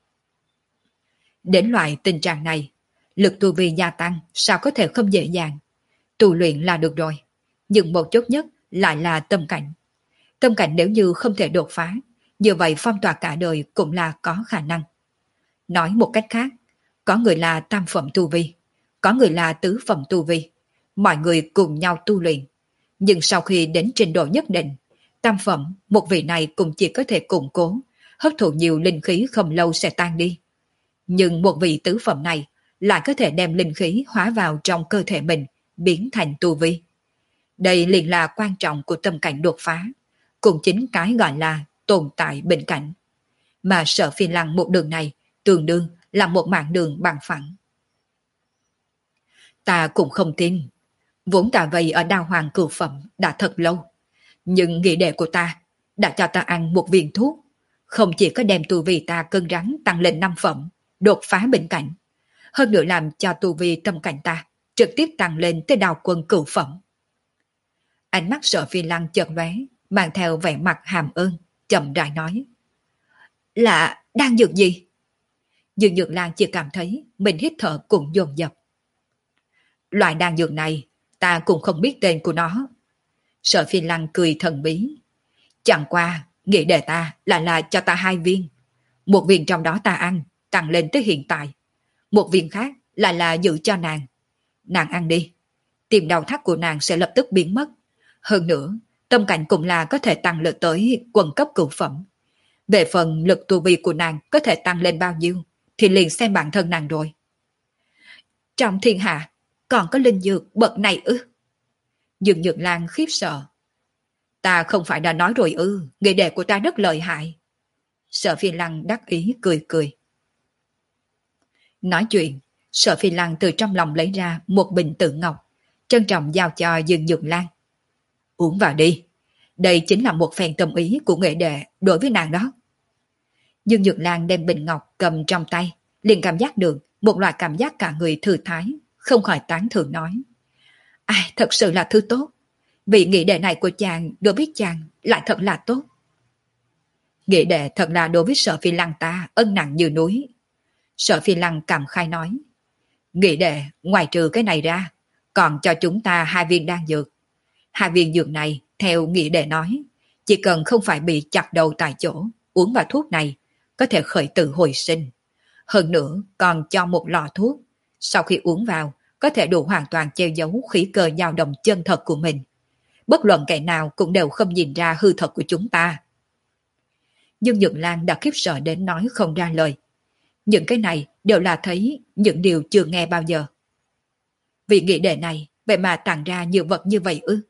Đến loại tình trạng này, lực tu vi gia tăng sao có thể không dễ dàng. Tu luyện là được rồi, nhưng một chốt nhất lại là tâm cảnh. Tâm cảnh nếu như không thể đột phá, như vậy phong tỏa cả đời cũng là có khả năng. Nói một cách khác, có người là tam phẩm tu vi, có người là tứ phẩm tu vi, mọi người cùng nhau tu luyện. Nhưng sau khi đến trình độ nhất định, tam phẩm, một vị này cũng chỉ có thể củng cố, hấp thụ nhiều linh khí không lâu sẽ tan đi. Nhưng một vị tứ phẩm này lại có thể đem linh khí hóa vào trong cơ thể mình, biến thành tu vi. Đây liền là quan trọng của tâm cảnh đột phá, cũng chính cái gọi là tồn tại bình cảnh. Mà Sở Phi Lăng một đường này tương đương là một mạng đường bằng phẳng. Ta cũng không tin, vốn ta vây ở đao hoàng cửu phẩm đã thật lâu, nhưng nghị đệ của ta đã cho ta ăn một viên thuốc, không chỉ có đem tu vi ta cân rắn tăng lên năm phẩm, đột phá bình cảnh, hơn nữa làm cho tu vi tâm cảnh ta trực tiếp tăng lên tới đao quân cửu phẩm. Ánh mắt Sở Phi Lăng chợt lóe, mang theo vẻ mặt hàm ơn, chậm rãi nói. Là đang dược gì? Dương Nhược Lan chỉ cảm thấy mình hít thở cũng dồn dập. Loại đan dược này ta cũng không biết tên của nó. Sở Phi Lăng cười thần bí. Chẳng qua nghĩ đề ta là là cho ta hai viên. Một viên trong đó ta ăn, tăng lên tới hiện tại. Một viên khác là là giữ cho nàng. Nàng ăn đi, tim đau thắt của nàng sẽ lập tức biến mất. Hơn nữa, tâm cảnh cũng là có thể tăng lên tới quần cấp cửu phẩm. Về phần lực tu vi của nàng có thể tăng lên bao nhiêu thì liền xem bản thân nàng rồi. Trong thiên hạ còn có linh dược bậc này ư? Dương Nhược Lan khiếp sợ. Ta không phải đã nói rồi ư, nghị đề của ta rất lợi hại. Sở Phi Lăng đắc ý cười cười. Nói chuyện, Sở Phi Lăng từ trong lòng lấy ra một bình tự ngọc, trân trọng giao cho Dương Nhược Lan. Uống vào đi, đây chính là một phen tâm ý của nghệ đệ đối với nàng đó. Dương Nhược Lan đem bình ngọc cầm trong tay, liền cảm giác được một loại cảm giác cả người thư thái, không khỏi tán thưởng nói. Ai, thật sự là thứ tốt. Vị nghị đệ này của chàng đối với chàng lại thật là tốt. Nghị đệ thật là đối với Sở Phi Lăng ta ân nặng như núi. Sở Phi Lăng cảm khai nói. Nghị đệ ngoài trừ cái này ra, còn cho chúng ta hai viên đan dược. Hai viên dược này, theo nghị đệ nói, chỉ cần không phải bị chặt đầu tại chỗ, uống vào thuốc này, có thể khởi tử hồi sinh. Hơn nữa, còn cho một lọ thuốc. Sau khi uống vào, có thể đủ hoàn toàn che giấu khí cơ dao động chân thật của mình. Bất luận kẻ nào cũng đều không nhìn ra hư thật của chúng ta. Dương Nhược Lan đã khiếp sợ đến nói không ra lời. Những cái này đều là thấy những điều chưa nghe bao giờ. Vì nghị đệ này, vậy mà tặng ra nhiều vật như vậy ư?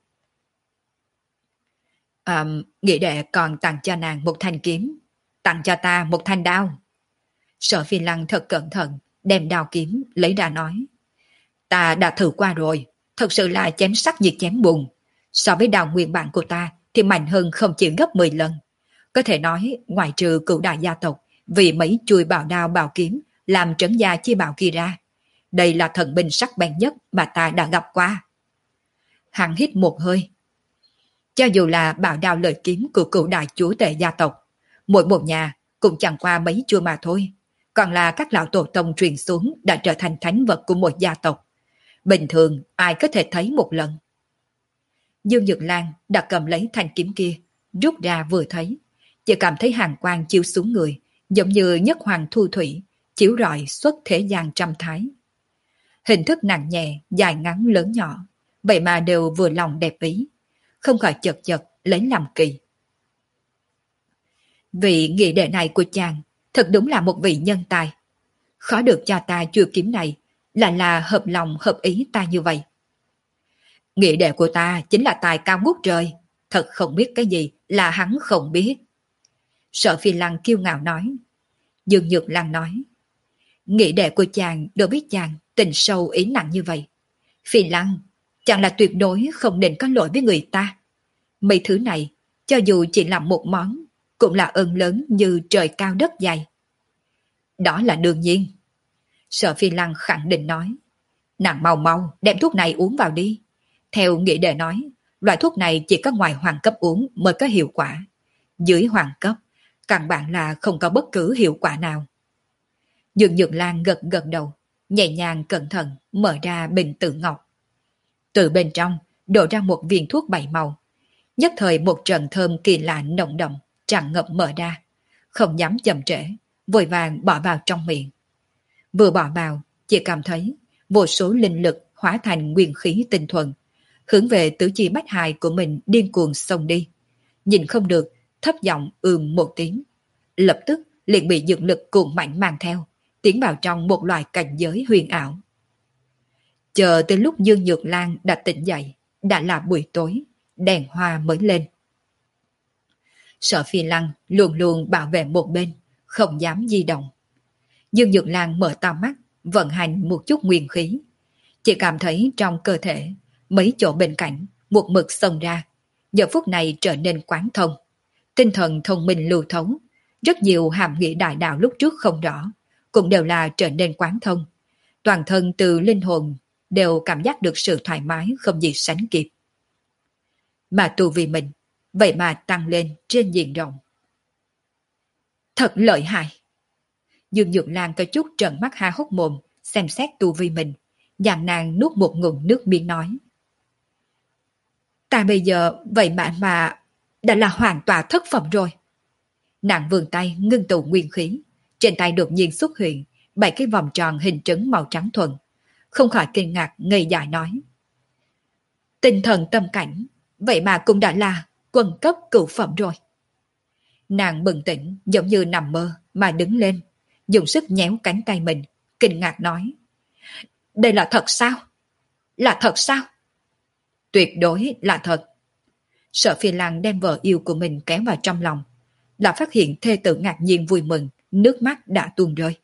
À, nghị đệ còn tặng cho nàng một thanh kiếm, tặng cho ta một thanh đao. Sở Phi Lăng thật cẩn thận, đem đao kiếm lấy ra nói. Ta đã thử qua rồi, thật sự là chém sắt như chém bùn. So với đao nguyên bản của ta thì mạnh hơn không chỉ gấp mười lần. Có thể nói, ngoại trừ cửu đại gia tộc, vì mấy chui bảo đao bảo kiếm làm trấn gia chi bảo kia ra. Đây là thần binh sắc bén nhất mà ta đã gặp qua. Hắn hít một hơi. Cho dù là bảo đao lợi kiếm của cửu đại chúa tể gia tộc, mỗi một nhà cũng chẳng qua mấy chua mà thôi. Còn là các lão tổ tông truyền xuống đã trở thành thánh vật của một gia tộc. Bình thường ai có thể thấy một lần. Dương Nhược Lan đã cầm lấy thanh kiếm kia, rút ra vừa thấy. Chỉ cảm thấy hàn quang chiếu xuống người, giống như nhất hoàng thu thủy, chiếu rọi xuất thế gian trăm thái. Hình thức nặng nhẹ, dài ngắn lớn nhỏ, vậy mà đều vừa lòng đẹp ý, không khỏi chật chật lấy làm kỳ. Vị nghị đệ này của chàng thật đúng là một vị nhân tài. Khó được cho ta chưa kiếm này, là là hợp lòng hợp ý ta như vậy. Nghị đệ của ta chính là tài cao ngút trời, thật không biết cái gì là hắn không biết. Sở Phi Lăng kiêu ngạo nói. Dương Nhược Lăng nói, nghị đệ của chàng đâu biết chàng tình sâu ý nặng như vậy. Phi Lăng, chàng là tuyệt đối không nên có lỗi với người ta. Mấy thứ này, cho dù chỉ làm một món, cũng là ơn lớn như trời cao đất dày. Đó là đương nhiên. Sở Phi Lăng khẳng định nói, nàng mau mau đem thuốc này uống vào đi. Theo nghị đệ nói, loại thuốc này chỉ có ngoài hoàng cấp uống mới có hiệu quả. Dưới hoàng cấp, căn bản là không có bất cứ hiệu quả nào. Dương Nhược Lan gật gật đầu, nhẹ nhàng cẩn thận mở ra bình tự ngọc. Từ bên trong đổ ra một viên thuốc bảy màu. Nhất thời một trận thơm kỳ lạ nồng đậm tràn ngập mở ra, không dám chậm trễ, vội vàng bỏ vào trong miệng. Vừa bỏ vào, chỉ cảm thấy vô số linh lực hóa thành nguyên khí tinh thuần, hướng về tứ chi bách hài của mình điên cuồng xông đi. Nhìn không được, thấp giọng ừm một tiếng, lập tức liền bị dược lực cuồng mạnh mang theo, tiến vào trong một loại cảnh giới huyền ảo. Chờ tới lúc Dương Nhược Lan đã tỉnh dậy, đã là buổi tối, đèn hoa mới lên. Sở Phi Lăng luôn luôn bảo vệ một bên, không dám di động. Dương Nhược Lan mở to mắt, vận hành một chút nguyên khí. Chỉ cảm thấy trong cơ thể, mấy chỗ bên cạnh, một mực xông ra, giờ phút này trở nên quán thông. Tinh thần thông minh lưu thống, rất nhiều hàm nghĩa đại đạo lúc trước không rõ, cũng đều là trở nên quán thông. Toàn thân từ linh hồn đều cảm giác được sự thoải mái không gì sánh kịp. Mà tu vi mình, vậy mà tăng lên trên diện rộng. Thật lợi hại. Dương Nhược Lan có chút trợn mắt há hốc mồm, xem xét tu vi mình, dàn nàng nuốt một ngụm nước miếng nói. Ta bây giờ vậy mà mà đã là hoàn toàn thất phẩm rồi. Nàng vươn tay ngưng tụ nguyên khí, trên tay đột nhiên xuất hiện bảy cái vòng tròn hình trứng màu trắng thuần, không khỏi kinh ngạc ngây dại nói. Tinh thần tâm cảnh, vậy mà cũng đã là quân cấp cửu phẩm rồi. Nàng bừng tỉnh giống như nằm mơ mà đứng lên, dùng sức nhéo cánh tay mình, kinh ngạc nói. Đây là thật sao? Là thật sao? Tuyệt đối là thật. Sở Phi Lăng đem vợ yêu của mình kéo vào trong lòng, đã phát hiện thê tử ngạc nhiên vui mừng, nước mắt đã tuôn rơi.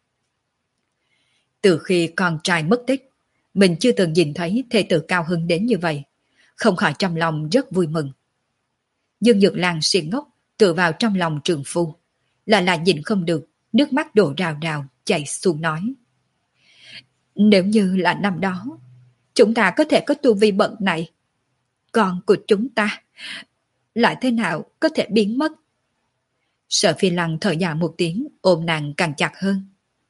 Từ khi con trai mất tích, mình chưa từng nhìn thấy thê tử cao hứng đến như vậy, không khỏi trong lòng rất vui mừng. Dương Nhược Lan xuyên ngốc tựa vào trong lòng trường phu, là là nhìn không được, nước mắt đổ rào rào chảy xuống nói. Nếu như là năm đó, chúng ta có thể có tu vi bận này, con của chúng ta lại thế nào có thể biến mất? Sở Phi Lăng thở dài một tiếng, ôm nàng càng chặt hơn.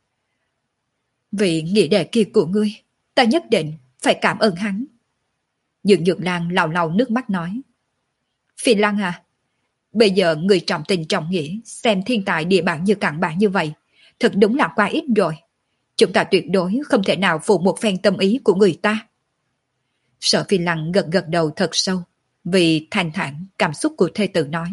Vì nghĩa đệ kia của ngươi, ta nhất định phải cảm ơn hắn. Dương Nhược Lan lau lau nước mắt nói. Phi Lăng à, bây giờ người trọng tình trọng nghĩa, xem thiên tài địa bản như cặn bã như vậy, thật đúng là quá ít rồi. Chúng ta tuyệt đối không thể nào phụ một phen tâm ý của người ta. Sở Phi Lăng gật gật đầu thật sâu, vì thanh thản cảm xúc của thê tử nói.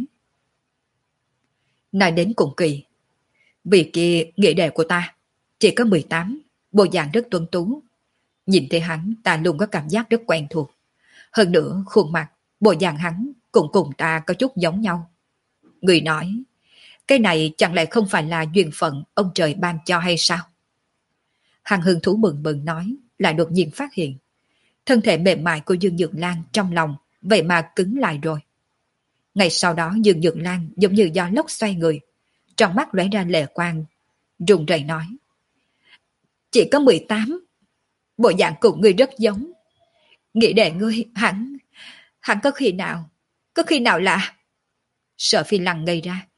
Nói đến cùng kỳ, vì kia nghĩa đệ của ta chỉ có mười tám, bộ dạng rất tuấn tú. Nhìn thấy hắn ta luôn có cảm giác rất quen thuộc. Hơn nữa khuôn mặt, bộ dạng hắn cũng cùng ta có chút giống nhau. Người nói, cái này chẳng lẽ không phải là duyên phận ông trời ban cho hay sao? Hàng hưng thú mừng mừng nói, lại đột nhiên phát hiện. Thân thể mềm mại của Dương Nhược Lan trong lòng, vậy mà cứng lại rồi. Ngày sau đó Dương Nhược Lan giống như gió lốc xoay người, trong mắt lóe ra lệ quang, run rẩy nói. Chỉ có mười tám, bộ dạng cùng ngươi rất giống. Nghĩ đệ ngươi, hắn, hắn có khi nào, có khi nào là... Sở Phi Lăng ngây ra.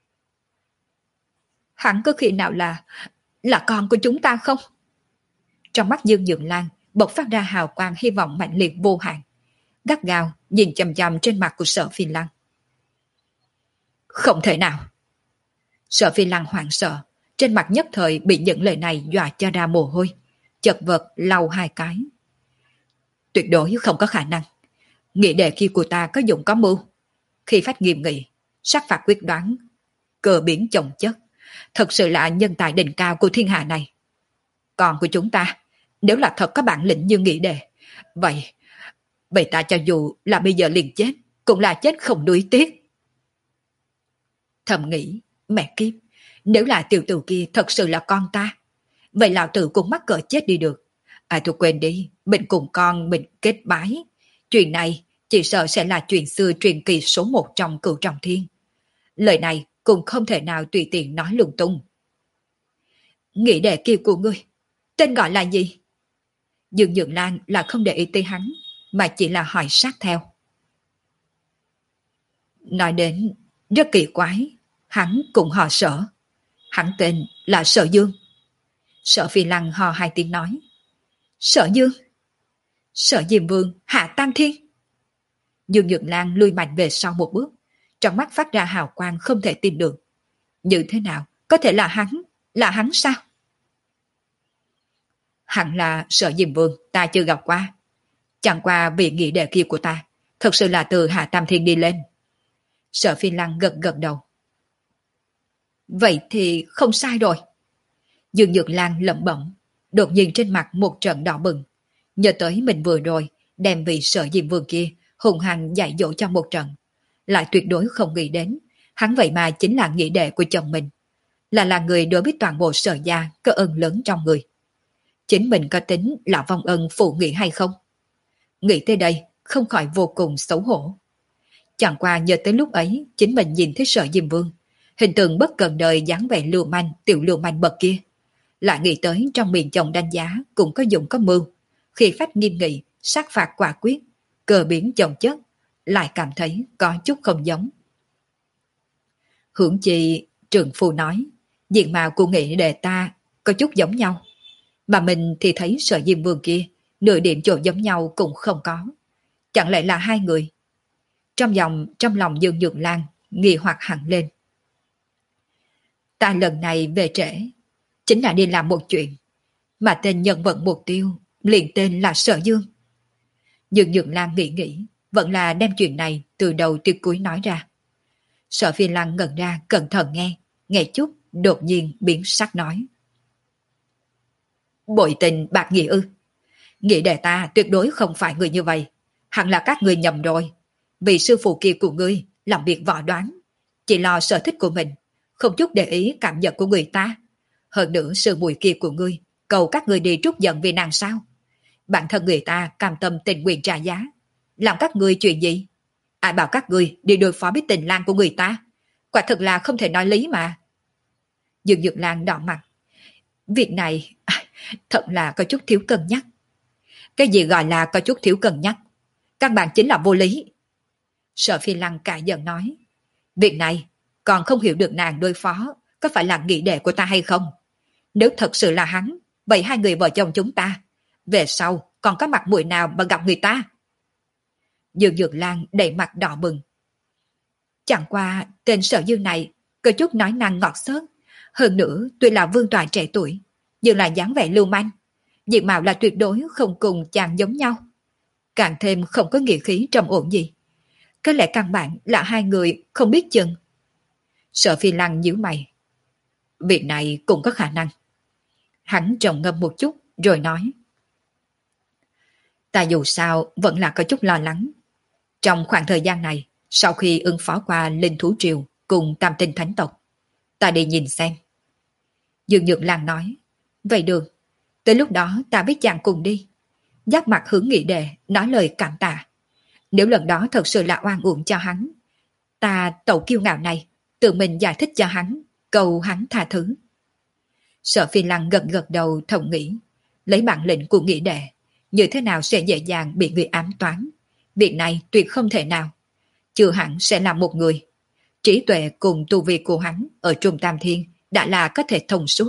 Hắn có khi nào là, là con của chúng ta không? Trong mắt Dương Nhược Lan bộc phát ra hào quang hy vọng mạnh liệt vô hạn, gắt gao nhìn chằm chằm trên mặt của Sở Phi Lăng. Không thể nào. Sở Phi Lăng hoảng sợ, trên mặt nhất thời bị những lời này dọa cho ra mồ hôi, chật vật lau hai cái. Tuyệt đối không có khả năng. Nghị đệ kia của ta có dụng có mưu. Khi phát nghiêm nghị, sát phạt quyết đoán, cơ biến chồng chất, thật sự là nhân tài đỉnh cao của thiên hạ này. Còn của chúng ta, nếu là thật có bản lĩnh như nghị đệ, vậy, vậy ta cho dù là bây giờ liền chết, cũng là chết không nuối tiếc. Thầm nghĩ, mẹ kiếp, nếu là tiểu tử kia thật sự là con ta, vậy lão tử cũng mắc cỡ chết đi được. À tôi quên đi, mình cùng con mình kết bái. Chuyện này chỉ sợ sẽ là chuyện xưa truyền kỳ số một trong cửu trọng thiên. Lời này cũng không thể nào tùy tiện nói lung tung. Nghĩ đệ kia của ngươi, tên gọi là gì? Dương Nhượng Lan là không để ý tới hắn, mà chỉ là hỏi sát theo. Nói đến rất kỳ quái, hắn cũng họ Sở. Hắn tên là Sở Dương. Sở Phi Lăng hò hai tiếng nói. Sở Dương? Sở Diêm Vương hạ tam thiên. Dương Nhượng Lan lùi mạnh về sau một bước, trong mắt phát ra hào quang không thể tin được. Như thế nào? Có thể là hắn? Là hắn sao? Hẳn là Sở Diêm Vương ta chưa gặp qua. Chẳng qua vị nghị đệ kia của ta thật sự là từ hạ tam thiên đi lên. Sở Phi Lăng gật gật đầu. Vậy thì không sai rồi. Dương Nhược Lan lẩm bẩm, đột nhiên trên mặt một trận đỏ bừng. Nhớ tới mình vừa rồi đem vị Sở Diêm Vương kia hùng hăng dạy dỗ cho một trận, lại tuyệt đối không nghĩ đến hắn vậy mà chính là nghĩa đệ của chồng mình, là là người đối với toàn bộ Sở gia có ơn lớn trong người. Chính mình có tính là vong ân phụ nghĩa hay không? Nghĩ tới đây không khỏi vô cùng xấu hổ. Chẳng qua nhớ tới lúc ấy chính mình nhìn thấy Sở Diêm Vương, hình tượng bất cần đời dáng vẻ lưu manh tiểu lưu manh bậc kia, lại nghĩ tới trong miệng chồng đánh giá cũng có dụng có mưu, khi phách nghiêm nghị sát phạt quả quyết, cờ biến chồng chất, lại cảm thấy có chút không giống. Hưởng chi trường phu nói, diện mạo của nghị đệ ta có chút giống nhau, mà mình thì thấy Sở Diêm Vương kia nửa điểm chỗ giống nhau cũng không có. Chẳng lẽ là hai người? Trong lòng trong lòng Dương Nhược Lan nghi hoặc hẳn lên. Ta lần này về trễ chính là đi làm một chuyện, mà tên nhân vật mục tiêu liền tên là Sở Dương. Dương Nhược Lan nghĩ nghĩ, vẫn là đem chuyện này từ đầu tới cuối nói ra. Sở Phi Lăng ngẩn ra cẩn thận nghe, nghe chút đột nhiên biến sắc nói. Bội tình bạc nghĩa ư? Nghĩ đệ ta tuyệt đối không phải người như vậy, hẳn là các người nhầm rồi. Vì sư phụ kia của ngươi làm việc võ đoán, chỉ lo sở thích của mình, không chút để ý cảm nhận của người ta. Hơn nữa sư muội kia của ngươi cầu các người đi trút giận vì nàng sao? Bản thân người ta cam tâm tình nguyện trả giá, làm các ngươi chuyện gì? Ai bảo các ngươi đi đối phó với tình lang của người ta? Quả thực là không thể nói lý mà. Dương Nhược Lan đỏ mặt. Việc này thật là có chút thiếu cân nhắc. Cái gì gọi là có chút thiếu cân nhắc? Căn bản chính là vô lý. Sở Phi Lăng cả giận nói. Việc này còn không hiểu được nàng đối phó có phải là nghị đệ của ta hay không? Nếu thật sự là hắn, vậy hai người vợ chồng chúng ta về sau còn có mặt mũi nào mà gặp người ta? Dương Dược Lan đầy mặt đỏ bừng. Chẳng qua tên Sở Dương này có chút nói năng ngọt xớt, hơn nữa tuy là vương tọa trẻ tuổi nhưng là dáng vẻ lưu manh, diện mạo là tuyệt đối không cùng chàng giống nhau, càng thêm không có nghĩa khí trầm ổn gì. Có lẽ căn bản là hai người không biết chừng. Sở Phi Lăng nhíu mày. Việc này cũng có khả năng. Hắn trầm ngâm một chút rồi nói. Ta dù sao vẫn là có chút lo lắng. Trong khoảng thời gian này, sau khi ứng phó qua Linh Thú Triều cùng Tam Tinh Thánh Tộc, ta đi nhìn xem. Dương Nhược Lan nói. Vậy được, tới lúc đó ta với chàng cùng đi. Giác mặt hướng nghị đệ nói lời cảm tạ. Nếu lần đó thật sự là oan uổng cho hắn, ta tẩu kiêu ngạo này tự mình giải thích cho hắn, cầu hắn tha thứ. Sở Phi Lăng gật gật đầu thầm nghĩ, lấy bản lĩnh của nghị đệ, như thế nào sẽ dễ dàng bị người ám toán. Việc này tuyệt không thể nào. Chưa hẳn sẽ là một người. Trí tuệ cùng tu vi của hắn ở Trung Tam Thiên đã là có thể thông suốt.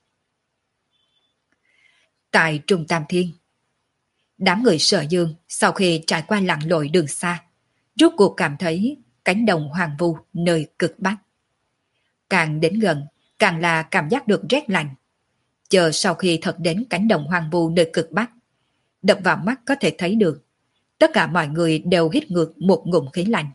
Tại Trung Tam Thiên, đám người Sở Dương sau khi trải qua lặn lội đường xa, rốt cuộc cảm thấy cánh đồng hoang vu nơi cực bắc. Càng đến gần, càng là cảm giác được rét lạnh. Chờ sau khi thật đến cánh đồng hoang vu nơi cực bắc, đập vào mắt có thể thấy được. Tất cả mọi người đều hít ngược một ngụm khí lạnh.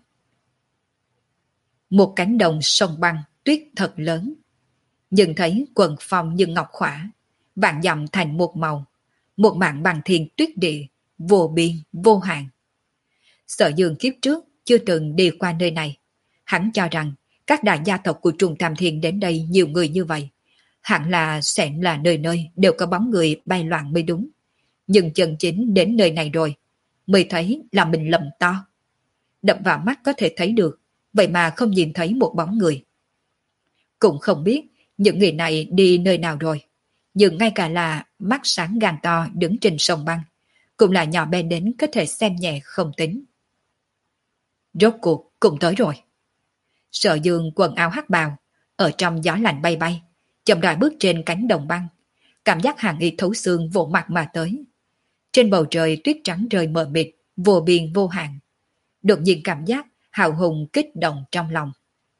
Một cánh đồng sông băng, tuyết thật lớn. Nhưng thấy quần phong như ngọc khỏa, vạn dặm thành một màu. Một mảng bằng thiên tuyết địa, vô biên, vô hạn. Sở Dương kiếp trước chưa từng đi qua nơi này. Hắn cho rằng các đại gia tộc của Trung Tam Thiên đến đây nhiều người như vậy. Hẳn là sẽ là nơi nơi đều có bóng người bay loạn mới đúng. Nhưng chân chính đến nơi này rồi, mới thấy là mình lầm to. Đập vào mắt có thể thấy được, vậy mà không nhìn thấy một bóng người. Cũng không biết những người này đi nơi nào rồi. Nhưng ngay cả là mắt sáng gan to đứng trên sông băng, cũng là nhỏ bé đến có thể xem nhẹ không tính. Rốt cuộc cũng tới rồi. Sở Dương quần áo hắc bào, ở trong gió lạnh bay bay, chậm rãi bước trên cánh đồng băng, cảm giác hàng y thấu xương vỗ mặt mà tới. Trên bầu trời tuyết trắng rơi mờ mịt, vô biên vô hạn. Đột nhiên cảm giác hào hùng kích động trong lòng.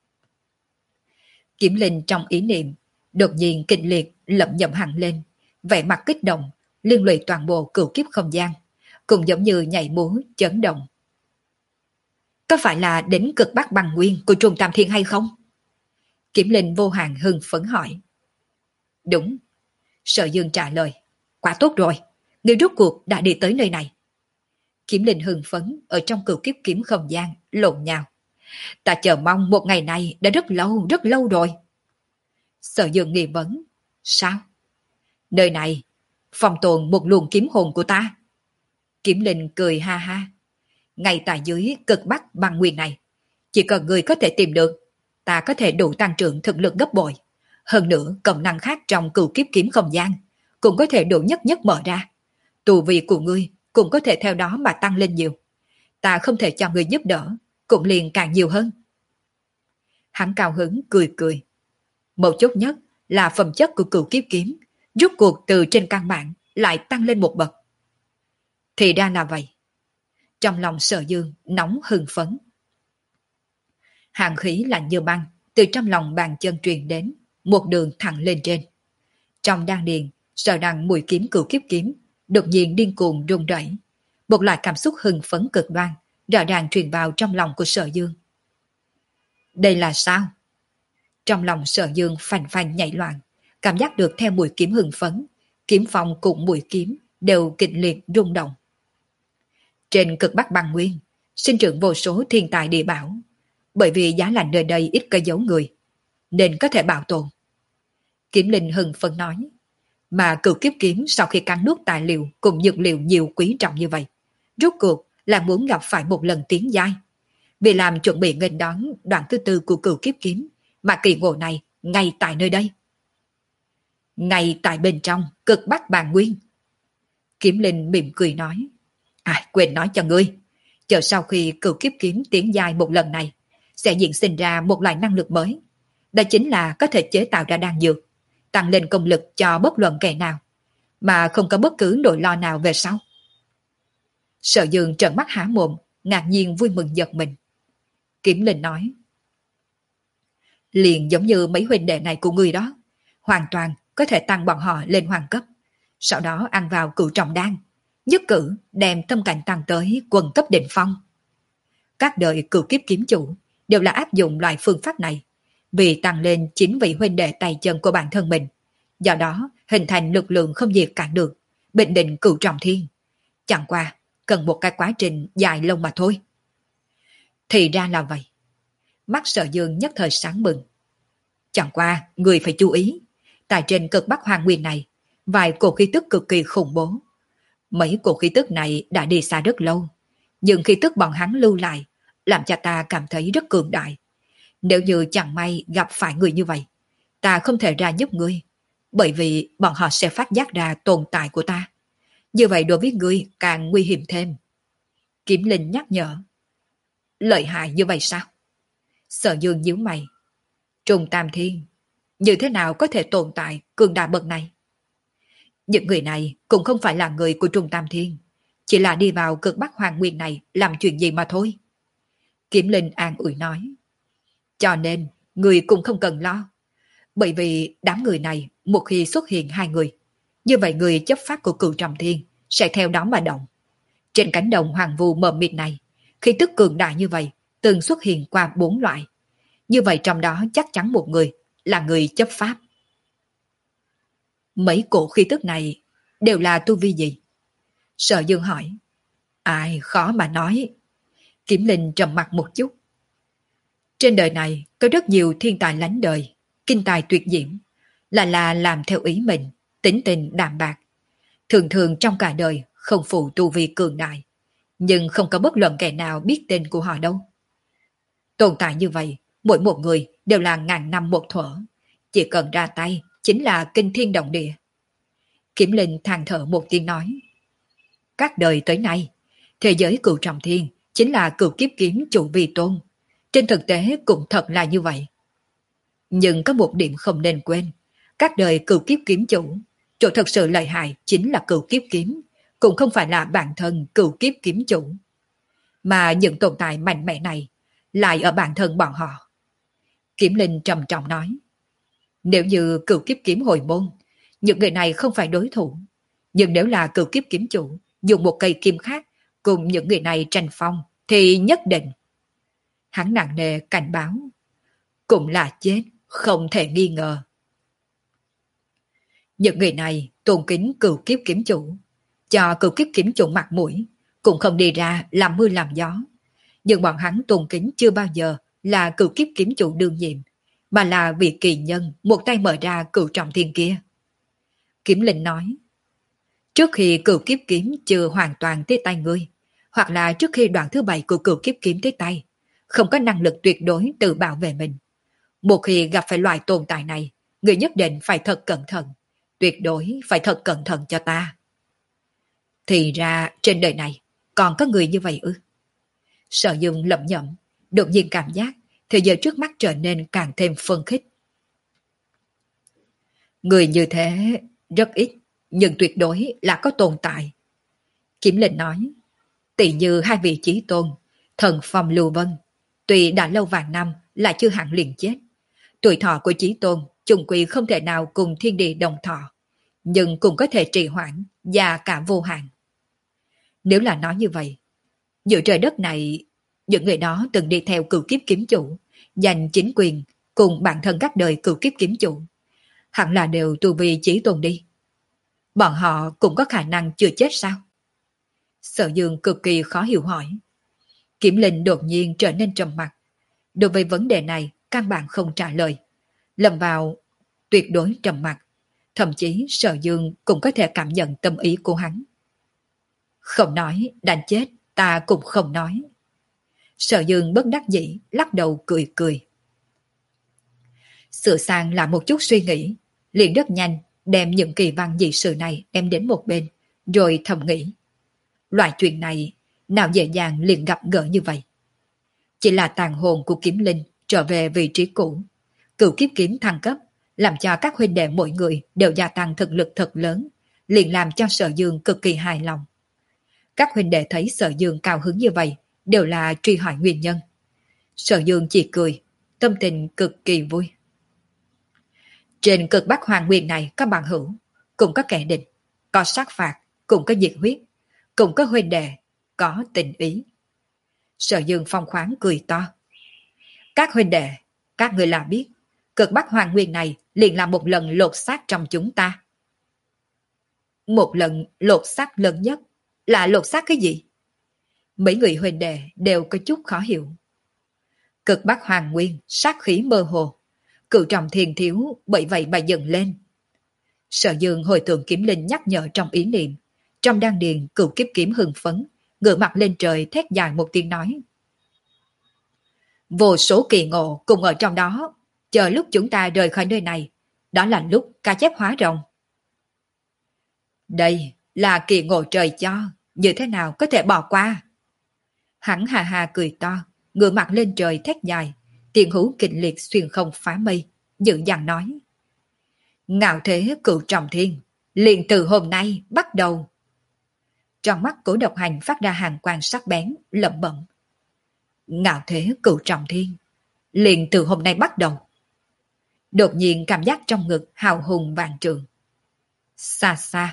Kiếm Linh trong ý niệm, đột nhiên kịch liệt lẩm nhẩm hẳn lên, vẻ mặt kích động, liên lụy toàn bộ cửu kiếp không gian, cũng giống như nhảy múa chấn động. Có phải là đến cực bắc băng nguyên của Trung Tam Thiên hay không? Kiếm Linh vô hạn hưng phấn hỏi. Đúng. Sở Dương trả lời. Quá tốt rồi, người rốt cuộc đã đi tới nơi này. Kiếm Linh hưng phấn ở trong cửu kiếp kiếm không gian lộn nhào. Ta chờ mong một ngày này đã rất lâu, rất lâu rồi. Sở Dương nghi vấn. Sao? Nơi này phòng tồn một luồng kiếm hồn của ta. Kiếm Linh cười ha ha. Ngay tại dưới cực bắc băng nguyên này, chỉ cần người có thể tìm được, ta có thể đủ tăng trưởng thực lực gấp bội. Hơn nữa công năng khác trong cửu kiếp kiếm không gian cũng có thể đủ nhất nhất mở ra. Tu vi của ngươi cũng có thể theo đó mà tăng lên nhiều. Ta không thể cho ngươi giúp đỡ, cũng liền càng nhiều hơn. Hắn cao hứng cười cười. Mấu chốt nhất là phẩm chất của cửu kiếp kiếm rút cuộc từ trên căn bản lại tăng lên một bậc. Thì ra là vậy. Trong lòng Sở Dương nóng hưng phấn. Hàng khí lạnh như băng từ trong lòng bàn chân truyền đến, một đường thẳng lên trên. Trong đan điền, Sở Đăng mùi kiếm cửu kiếp kiếm đột nhiên điên cuồng rung rẩy, một loại cảm xúc hưng phấn cực đoan rõ ràng truyền vào trong lòng của Sở Dương. Đây là sao? Trong lòng Sở Dương phành phành nhảy loạn, cảm giác được theo mùi kiếm hưng phấn, kiếm phong cùng mùi kiếm đều kịch liệt rung động. Trên cực bắc băng nguyên, sinh trưởng vô số thiên tài địa bảo, bởi vì giá lạnh nơi đây ít cây dấu người, nên có thể bảo tồn. Kiếm Linh hưng phấn nói, mà cửu kiếp kiếm sau khi cắn nuốt tài liệu cùng dược liệu nhiều quý trọng như vậy, rốt cuộc là muốn gặp phải một lần tiến giai. Vì làm chuẩn bị nghênh đón đoạn thứ tư của cửu kiếp kiếm, mà kỳ ngộ này ngay tại nơi đây. Ngay tại bên trong cực bắc bàng nguyên. Kiếm Linh mỉm cười nói, à quên nói cho ngươi, chờ sau khi cửu kiếp kiếm tiến giai một lần này, sẽ diễn sinh ra một loại năng lực mới. Đó chính là có thể chế tạo ra đan dược, tăng lên công lực cho bất luận kẻ nào, mà không có bất cứ nỗi lo nào về sau. Sở Dương trợn mắt há mồm, ngạc nhiên vui mừng giật mình. Kiếm Linh nói, liền giống như mấy huynh đệ này của ngươi đó, hoàn toàn có thể tăng bọn họ lên hoàng cấp, sau đó ăn vào cửu trọng đan, nhất cử đem tâm cảnh tăng tới quần cấp đỉnh phong. Các đời cửu kiếp kiếm chủ đều là áp dụng loại phương pháp này, vì tăng lên chính vị huynh đệ tay chân của bản thân mình, do đó hình thành lực lượng không gì cản được, bình định cửu trọng thiên. Chẳng qua cần một cái quá trình dài lâu mà thôi. Thì ra là vậy. Mắt Sở Dương nhất thời sáng bừng. Chẳng qua người phải chú ý, tại trên cực bắc hoàng nguyên này, vài cổ khí tức cực kỳ khủng bố. Mấy cổ khí tức này đã đi xa rất lâu, nhưng khí tức bọn hắn lưu lại làm cho ta cảm thấy rất cường đại. Nếu như chẳng may gặp phải người như vậy, ta không thể ra giúp ngươi, bởi vì bọn họ sẽ phát giác ra tồn tại của ta. Như vậy đối với ngươi càng nguy hiểm thêm. Kiếm Linh nhắc nhở. Lợi hại như vậy sao? Sở Dương nhíu mày. Trung Tam Thiên, như thế nào có thể tồn tại cường đại bậc này? Những người này cũng không phải là người của Trung Tam Thiên, chỉ là đi vào cực bắc hoàng nguyên này làm chuyện gì mà thôi. Kiếm Linh an ủi nói. Cho nên, người cũng không cần lo. Bởi vì đám người này, một khi xuất hiện hai người, như vậy người chấp pháp của cửu trọng thiên sẽ theo đó mà động. Trên cánh đồng hoàng vu mờ mịt này, khí tức cường đại như vậy từng xuất hiện qua bốn loại. Như vậy trong đó chắc chắn một người là người chấp pháp. Mấy cổ khí tức này đều là tu vi gì? Sở Dương hỏi. Ai khó mà nói. Kiểm Linh trầm mặt một chút. Trên đời này có rất nhiều thiên tài lánh đời, kinh tài tuyệt diễm, là là làm theo ý mình, tính tình đạm bạc. Thường thường trong cả đời không phụ tu vi cường đại, nhưng không có bất luận kẻ nào biết tên của họ đâu. Tồn tại như vậy, mỗi một người đều là ngàn năm một thuở, chỉ cần ra tay chính là kinh thiên động địa. Kiểm Linh than thở một tiếng nói. Các đời tới nay, thế giới cửu trọng thiên chính là cửu kiếp kiếm chủ vi tôn. Trên thực tế cũng thật là như vậy. Nhưng có một điểm không nên quên. Các đời cửu kiếp kiếm chủ, chỗ thật sự lợi hại chính là cửu kiếp kiếm, cũng không phải là bản thân cửu kiếp kiếm chủ. Mà những tồn tại mạnh mẽ này lại ở bản thân bọn họ. Kiểm Linh trầm trọng nói. Nếu như cửu kiếp kiếm hồi môn, những người này không phải đối thủ. Nhưng nếu là cửu kiếp kiếm chủ, dùng một cây kim khác cùng những người này tranh phong, thì nhất định. Hắn nặng nề cảnh báo. Cũng là chết, không thể nghi ngờ. Những người này tôn kính cửu kiếp kiếm chủ, cho cửu kiếp kiếm chủ mặt mũi, cũng không đi ra làm mưa làm gió. Nhưng bọn hắn tôn kính chưa bao giờ là cửu kiếp kiếm chủ đương nhiệm, mà là vị kỳ nhân một tay mở ra cửu trọng thiên kia. Kiếm Linh nói. Trước khi cửu kiếp kiếm chưa hoàn toàn tới tay ngươi, hoặc là trước khi đoạn thứ bảy của cửu kiếp kiếm tới tay, không có năng lực tuyệt đối tự bảo vệ mình. Một khi gặp phải loại tồn tại này, người nhất định phải thật cẩn thận, tuyệt đối phải thật cẩn thận cho ta. Thì ra trên đời này còn có người như vậy ư? Sở Dương lẩm nhẩm, đột nhiên cảm giác thế giới trước mắt trở nên càng thêm phân khích. Người như thế rất ít, nhưng tuyệt đối là có tồn tại. Kiếm Linh nói, tỷ như hai vị chí tôn, thần Phong Lưu Vân, tuy đã lâu vạn năm lại chưa hẳn liền chết. Tuổi thọ của chí tôn chung quy không thể nào cùng thiên địa đồng thọ, nhưng cũng có thể trì hoãn và cả vô hạn. Nếu là nói như vậy, giữa trời đất này, những người đó từng đi theo cửu kiếp kiếm chủ, giành chính quyền cùng bản thân các đời cửu kiếp kiếm chủ, hẳn là đều tu vi chí tôn đi. Bọn họ cũng có khả năng chưa chết sao? Sở Dương cực kỳ khó hiểu hỏi. Kiểm Linh đột nhiên trở nên trầm mặc. Đối với vấn đề này, căn bản không trả lời. Lâm vào tuyệt đối trầm mặc. Thậm chí Sở Dương cũng có thể cảm nhận tâm ý của hắn. Không nói, đánh chết, ta cũng không nói. Sở Dương bất đắc dĩ, lắc đầu cười cười. Sửa sang lại một chút suy nghĩ, liền rất nhanh đem những kỳ văn dị sự này đem đến một bên, rồi thầm nghĩ. Loại chuyện này nào dễ dàng liền gặp gỡ như vậy. Chỉ là tàn hồn của Kiếm Linh trở về vị trí cũ. Cửu kiếp kiếm thăng cấp, làm cho các huynh đệ mỗi người đều gia tăng thực lực thật lớn, liền làm cho Sở Dương cực kỳ hài lòng. Các huynh đệ thấy Sở Dương cao hứng như vậy, đều là truy hỏi nguyên nhân. Sở Dương chỉ cười, tâm tình cực kỳ vui. Trên cực Bắc Hoàng Nguyên này có bằng hữu, cũng có kẻ địch, có sát phạt, cũng có nhiệt huyết, cũng có huynh đệ, có tình ý. Sở Dương phong khoáng cười to. Các huynh đệ, các người là biết, cực Bắc Hoàng Nguyên này liền là một lần lột xác trong chúng ta. Một lần lột xác lớn nhất là lột xác cái gì? Mấy người huynh đệ đều có chút khó hiểu. Cực Bắc Hoàng Nguyên sát khí mơ hồ, cửu trọng thiên thiếu bởi vậy mà dần lên. Sở Dương hồi tưởng Kiếm Linh nhắc nhở trong ý niệm, trong đan điền cửu kiếp kiếm hưng phấn, ngửa mặt lên trời thét dài một tiếng nói. Vô số kỳ ngộ cùng ở trong đó, chờ lúc chúng ta rời khỏi nơi này, đó là lúc cá chép hóa rồng. Đây là kỳ ngộ trời cho, như thế nào có thể bỏ qua? Hắn hà hà cười to, ngửa mặt lên trời thét dài, tiếng hú kịch liệt xuyên không phá mây, dữ dằn nói. Ngạo thế cửu trọng thiên, liền từ hôm nay bắt đầu. Trong mắt Cố Độc Hành phát ra hàng quang sắc bén, lẩm bẩm. Ngạo thế cửu trọng thiên, liền từ hôm nay bắt đầu. Đột nhiên cảm giác trong ngực hào hùng vạn trường. Xa xa,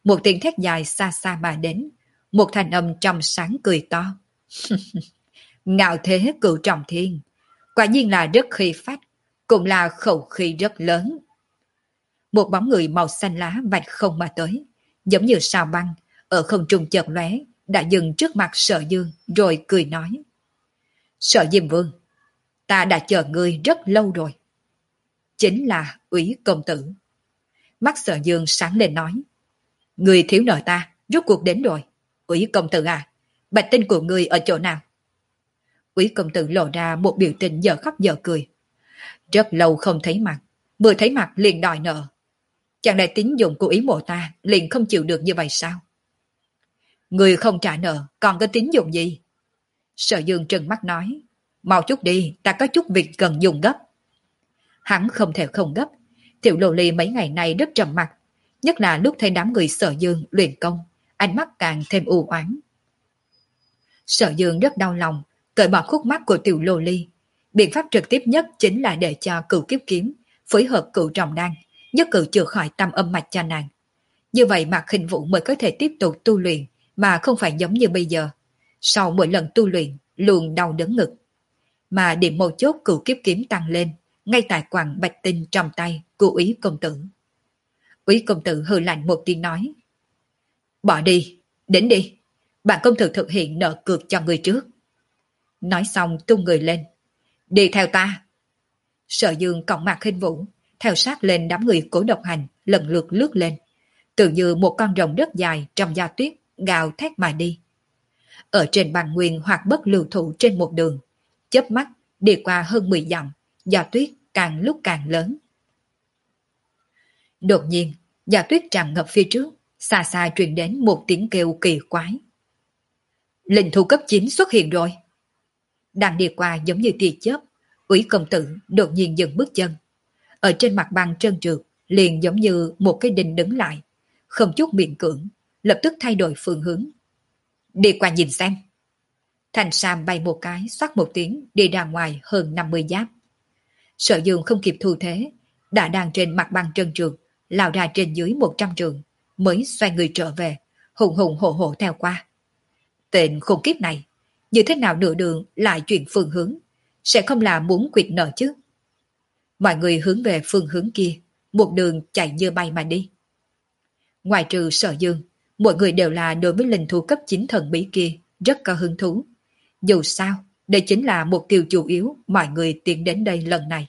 Một tiếng thét dài xa xa mà đến, một thanh âm trong sáng cười to. Ngạo thế cửu trọng thiên, quả nhiên là rất khí phách, cũng là khẩu khí rất lớn. Một bóng người màu xanh lá vạch không mà tới, giống như sao băng, ở không trung chợt lóe, đã dừng trước mặt Sở Dương, rồi cười nói. Sở Diêm Vương, ta đã chờ ngươi rất lâu rồi. Chính là Úy công tử. Mắt Sở Dương sáng lên nói. Ngươi thiếu nợ ta, rốt cuộc đến rồi. Úy công tử à, bạch tinh của ngươi ở chỗ nào? Úy công tử lộ ra một biểu tình dở khóc dở cười. Rất lâu không thấy mặt, vừa thấy mặt liền đòi nợ. Chẳng lẽ tín dụng của Ý mộ ta liền không chịu được như vậy sao? Người không trả nợ, còn có tín dụng gì? Sở Dương trừng mắt nói. Mau chút đi, ta có chút việc cần dùng gấp. Hắn không thể không gấp. Tiểu Lô Ly mấy ngày nay rất trầm mặc, nhất là lúc thấy đám người Sở Dương luyện công, ánh mắt càng thêm u oán. Sở Dương rất đau lòng, cởi bỏ khúc mắc của Tiểu Lô Ly. Biện pháp trực tiếp nhất chính là để cho Cửu Kiếp Kiếm phối hợp Cửu Trọng Đan, nhất cử chữa khỏi tâm âm mạch cho nàng. Như vậy Mạc Khinh Vũ mới có thể tiếp tục tu luyện, mà không phải giống như bây giờ. Sau mỗi lần tu luyện, luôn đau đớn ngực. Mà điểm mấu chốt Cửu Kiếp Kiếm tăng lên, ngay tại quặng bạch tinh trong tay của Úy công tử. Úy công tử hừ lạnh một tiếng nói. Bỏ đi, đến đi. Bản công tử thực hiện nợ cược cho người trước. Nói xong tung người lên. Đi theo ta. Sở Dương còng Mạc Khinh Vũ, theo sát lên đám người Cố Độc Hành lần lượt lướt lên. Tự như một con rồng rất dài trong da tuyết, gào thét mà đi. Ở trên bàn nguyên hoặc bất lưu thủ trên một đường, chớp mắt đi qua hơn mười dặm, da tuyết càng lúc càng lớn. Đột nhiên, da tuyết tràn ngập phía trước, xa xa truyền đến một tiếng kêu kỳ quái. Linh thú cấp chín xuất hiện rồi. Đang đi qua giống như tia chớp, Úy công tử đột nhiên dừng bước chân. Ở trên mặt băng trơn trượt, liền giống như một cái đinh đứng lại, không chút miễn cưỡng, lập tức thay đổi phương hướng. Đi qua nhìn xem. Thành Sam bay một cái, xoát một tiếng, đi ra ngoài hơn năm mươi giáp. Sở Dương không kịp thu thế, đã đang trên mặt băng trơn trượt, lao ra trên dưới một trăm trường, mới xoay người trở về, hùng hùng hổ hổ theo qua. Tên khủng kiếp này, như thế nào nửa đường lại chuyển phương hướng, sẽ không là muốn quyệt nợ chứ? Mọi người hướng về phương hướng kia, một đường chạy như bay mà đi. Ngoài trừ Sở Dương, mọi người đều là đối với linh thú cấp chín thần bí kia rất có hứng thú. Dù sao, đây chính là mục tiêu chủ yếu mọi người tiến đến đây lần này.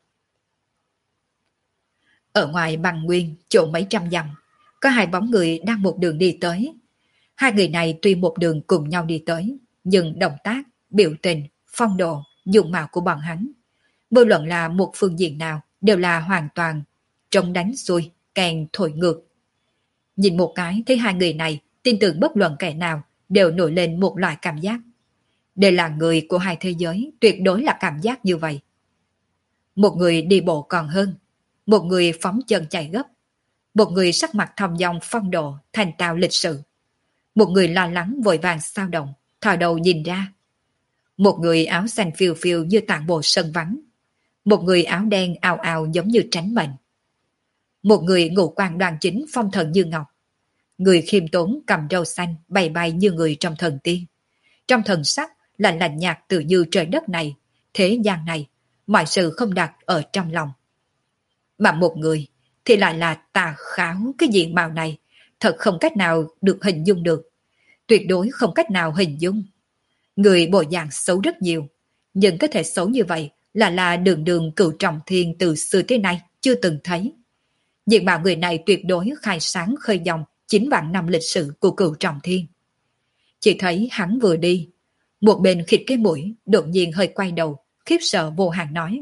Ở ngoài bằng nguyên, chỗ mấy trăm dặm, có hai bóng người đang một đường đi tới. Hai người này tuy một đường cùng nhau đi tới, nhưng động tác, biểu tình, phong độ, dụng mạo của bọn hắn, vô luận là một phương diện nào, đều là hoàn toàn trống đánh xuôi, càng thổi ngược. Nhìn một cái thấy hai người này, tin tưởng bất luận kẻ nào đều nổi lên một loại cảm giác. Đây là người của hai thế giới, tuyệt đối là cảm giác như vậy. Một người đi bộ còn hơn, một người phóng chân chạy gấp, một người sắc mặt thong dong phong độ, thành tao lịch sự, một người lo lắng vội vàng sao động, thò đầu nhìn ra. Một người áo xanh phiêu phiêu như tản bộ sân vắng, một người áo đen ào ào giống như tránh mệnh. Một người ngũ quan đoan chính phong thần như ngọc, người khiêm tốn cầm râu xanh bay bay như người trong thần tiên. Trong thần sắc lạnh lạnh nhạt tự như trời đất này, thế gian này, mọi sự không đặt ở trong lòng. Mà một người thì lại là tà kháo, cái diện mạo này thật không cách nào được hình dung được, tuyệt đối không cách nào hình dung. Người bộ dạng xấu rất nhiều, nhưng có thể xấu như vậy là là đường đường cửu trọng thiên từ xưa tới nay chưa từng thấy. Diện mạo người này tuyệt đối khai sáng khơi dòng chín vạn năm lịch sử của cửu trọng thiên. Chỉ thấy hắn vừa đi, một bên khịt cái mũi, đột nhiên hơi quay đầu, khiếp sợ vô hạn nói.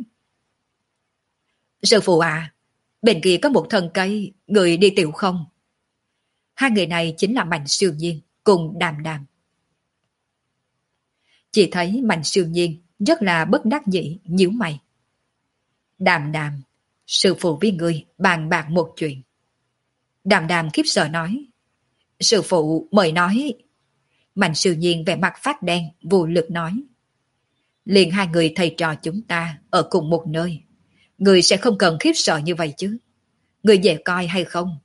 Sư phụ à, bên kia có một thân cây, người đi tiểu không? Hai người này chính là Mạnh Siêu Nhiên cùng Đàm Đàm. Chỉ thấy Mạnh Siêu Nhiên rất là bất đắc dĩ, nhíu mày. Đàm Đàm, sư phụ với người bàn bạc một chuyện. Đàm Đàm khiếp sợ nói. Sư phụ mời nói. Mạnh Siêu Nhiên vẻ mặt phát đen, vô lực nói. Liền hai người thầy trò chúng ta ở cùng một nơi, người sẽ không cần khiếp sợ như vậy chứ. Người dễ coi hay không?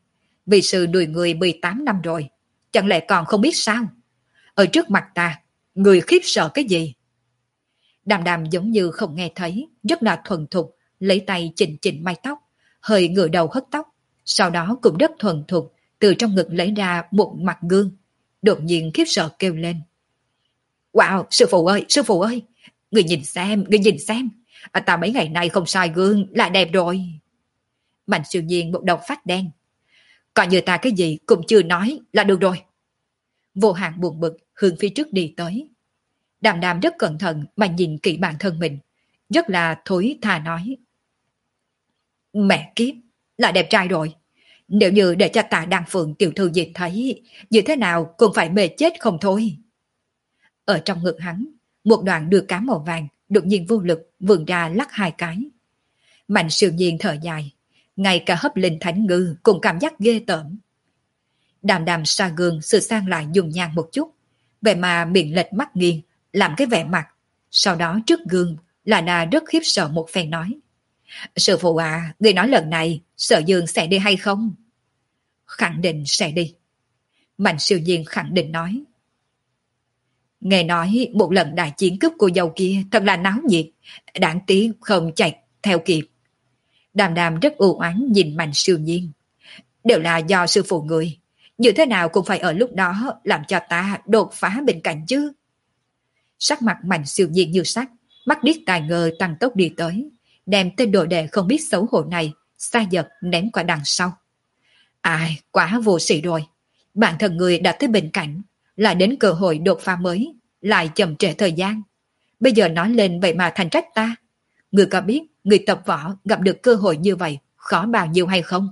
Vì sư đuổi người mười tám năm rồi, chẳng lẽ còn không biết sao? Ở trước mặt ta, người khiếp sợ cái gì? Đàm đàm giống như không nghe thấy, rất là thuần thục, lấy tay chỉnh chỉnh mái tóc, hơi ngửa đầu hất tóc, sau đó cũng rất thuần thục, từ trong ngực lấy ra một mặt gương, đột nhiên khiếp sợ kêu lên. Wow, sư phụ ơi, sư phụ ơi, người nhìn xem, người nhìn xem, à, ta mấy ngày nay không soi gương, lại đẹp rồi. Mạnh siêu nhiên một đầu phát đen. Coi như ta cái gì cũng chưa nói là được rồi. Vô hạn buồn bực hướng phía trước đi tới. Đàm đàm rất cẩn thận mà nhìn kỹ bản thân mình, rất là thối tha nói. Mẹ kiếp, là đẹp trai rồi. Nếu như để cho ta Đan Phượng tiểu thư nhìn thấy, như thế nào cũng phải mê chết không thôi. Ở trong ngực hắn, một đoạn đưa cá màu vàng đột nhiên vô lực vươn ra lắc hai cái. Mạnh siêu nhiên thở dài, ngay cả hấp linh thánh ngư cũng cảm giác ghê tởm. Đàm đàm xa gương sửa sang lại dùng nhang một chút, vậy mà miệng lệch mắt nghiêng, làm cái vẻ mặt. Sau đó trước gương, là na rất khiếp sợ một phen nói. Sư phụ à, người nói lần này, Sở Dương sẽ đi hay không? Khẳng định sẽ đi. Mạnh siêu nhiên khẳng định nói. Nghe nói một lần đại chiến cướp cô dâu kia thật là náo nhiệt, đáng tiếc không chạy theo kịp. Đàm đàm rất u oán nhìn Mạnh siêu nhiên. Đều là do sư phụ người, như thế nào cũng phải ở lúc đó làm cho ta đột phá bên cạnh chứ. Sắc mặt Mạnh siêu nhiên như sắc, mắt điếc tài ngờ tăng tốc đi tới, đem tên đồ đệ không biết xấu hổ này xa giật ném qua đằng sau. Ai, quá vô sĩ rồi. Bản thân người đã tới bên cạnh, lại đến cơ hội đột phá mới, lại chậm trễ thời gian. Bây giờ nói lên vậy mà thành trách ta. Người có biết người tập võ gặp được cơ hội như vậy khó bao nhiêu hay không?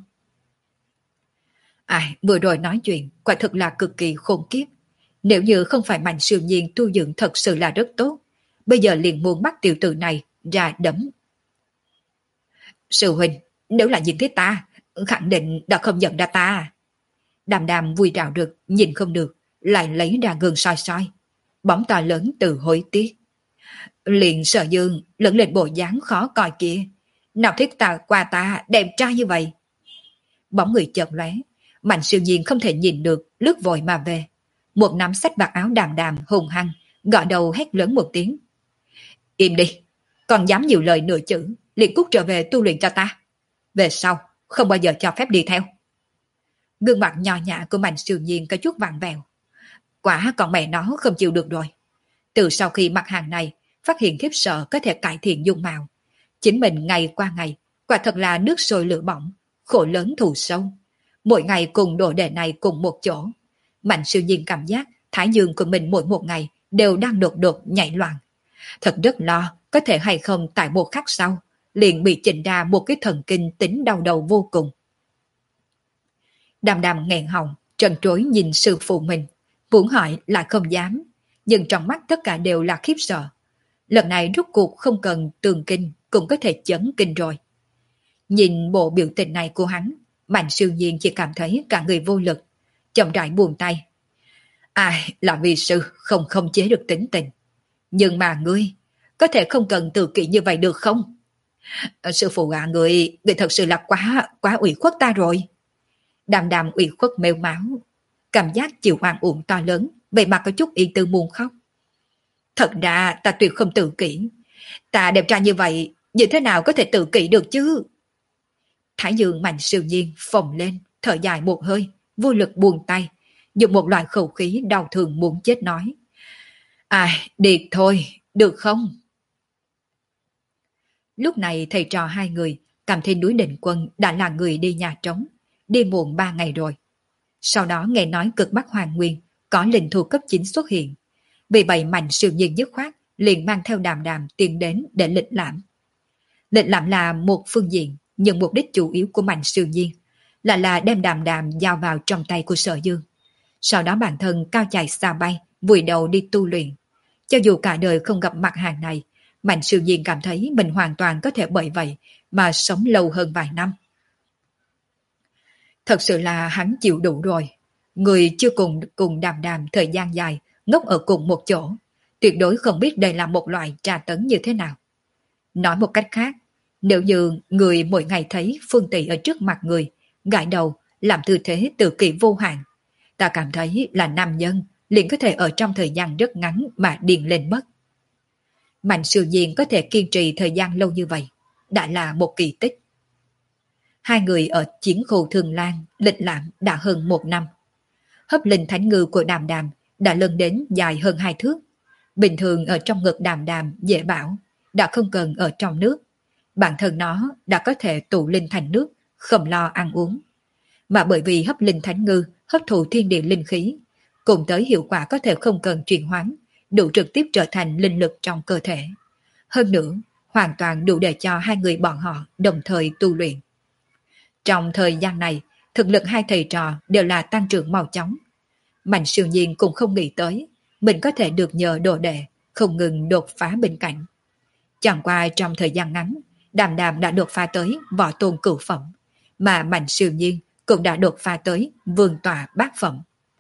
Ai, vừa rồi nói chuyện quả thực là cực kỳ khôn kiếp. Nếu như không phải Mạnh siêu nhiên tu dưỡng thật sự là rất tốt, bây giờ liền muốn bắt tiểu tử này ra đấm. Sư huynh, nếu là nhìn thấy ta, khẳng định đã không nhận ra ta. Đàm đàm vui rào được, nhìn không được, lại lấy ra gương soi soi. Bóng to lớn từ hối tiếc. Liền Sở Dương lẫn lên bộ dáng khó coi kia. Nào thiết ta qua ta đẹp trai như vậy. Bóng người chợt lóe, Mạnh siêu nhiên không thể nhìn được, lướt vội mà về. Một nắm sách bạc áo đàm đàm hùng hăng, gõ đầu hét lớn một tiếng. Im đi, còn dám nhiều lời nửa chữ, liền cút trở về tu luyện cho ta. Về sau, không bao giờ cho phép đi theo. Gương mặt nhỏ nhã của Mạnh siêu nhiên có chút vặn vẹo. Quả còn mẹ nó không chịu được rồi. Từ sau khi mặt hàng này phát hiện khiếp sợ có thể cải thiện dung mạo, chính mình ngày qua ngày quả thật là nước sôi lửa bỏng, khổ lớn thù sâu. Mỗi ngày cùng đồ đệ này cùng một chỗ, Mạnh siêu nhiên cảm giác thái dương của mình mỗi một ngày đều đang đột đột nhảy loạn. Thật rất lo có thể hay không tại một khắc sau liền bị chỉnh ra một cái thần kinh tính đau đầu vô cùng. Đàm đàm nghẹn họng, trần trối nhìn sư phụ mình, muốn hỏi lại không dám, nhưng trong mắt tất cả đều là khiếp sợ. Lần này rút cuộc không cần tường kinh cũng có thể chấn kinh rồi. Nhìn bộ biểu tình này của hắn, Mạnh siêu nhiên chỉ cảm thấy cả người vô lực, chậm rãi buông tay. Ai là vì sư không không chế được tính tình. Nhưng mà ngươi, có thể không cần tự kỷ như vậy được không? Sư phụ à, người, người thật sự là quá, quá ủy khuất ta rồi. Đàm đàm ủy khuất mêu máu, cảm giác chịu oan uổng to lớn, vậy mà có chút ý tư muốn khóc. Thật ra ta tuyệt không tự kỷ. Ta đẹp trai như vậy, như thế nào có thể tự kỷ được chứ? Thái dương Mạnh siêu nhiên phồng lên, thở dài một hơi, vô lực buông tay, dùng một loại khẩu khí đau thương muốn chết nói. Ai, đi thôi, được không? Lúc này thầy trò hai người, cảm thấy núi Định Quân đã là người đi nhà trống, đi muộn ba ngày rồi. Sau đó nghe nói cực Bắc Hoàng Nguyên có linh thú cấp chín xuất hiện. Vì vậy Mạnh siêu nhiên dứt khoát liền mang theo đàm đàm tiến đến để lịch lãm. Lịch lãm là một phương diện, nhưng mục đích chủ yếu của Mạnh siêu nhiên là là đem đàm đàm giao vào trong tay của Sở Dương. Sau đó bản thân cao chạy xa bay, vùi đầu đi tu luyện. Cho dù cả đời không gặp mặt hàng này, Mạnh siêu nhiên cảm thấy mình hoàn toàn có thể bởi vậy mà sống lâu hơn vài năm. Thật sự là hắn chịu đủ rồi. Người chưa cùng cùng đàm đàm thời gian dài, ngốc ở cùng một chỗ, tuyệt đối không biết đây là một loại tra tấn như thế nào. Nói một cách khác, nếu như người mỗi ngày thấy Phương Tỷ ở trước mặt người, gãi đầu, làm tư thế tự kỷ vô hạn. Ta cảm thấy là nam nhân liền có thể ở trong thời gian rất ngắn mà điên lên mất. Mạnh Siêu Nhiên có thể kiên trì thời gian lâu như vậy, đã là một kỳ tích. Hai người ở chiến khu Thường Lan lịch lãm đã hơn một năm. Hấp linh thánh ngư của Đàm Đàm đã lên đến dài hơn hai thước. Bình thường ở trong ngực Đàm Đàm dễ bảo, đã không cần ở trong nước. Bản thân nó đã có thể tụ linh thành nước, không lo ăn uống. Mà bởi vì hấp linh thánh ngư hấp thụ thiên địa linh khí, cùng tới hiệu quả có thể không cần chuyển hóa, đủ trực tiếp trở thành linh lực trong cơ thể. Hơn nữa, hoàn toàn đủ để cho hai người bọn họ đồng thời tu luyện. Trong thời gian này, thực lực hai thầy trò đều là tăng trưởng mau chóng. Mạnh Siêu Nhiên cũng không nghĩ tới, mình có thể được nhờ đồ đệ, không ngừng đột phá bên cạnh. Chẳng qua trong thời gian ngắn, Đàm Đàm đã đột phá tới võ tôn cửu phẩm, mà Mạnh Siêu Nhiên cũng đã đột phá tới vương tọa bát phẩm.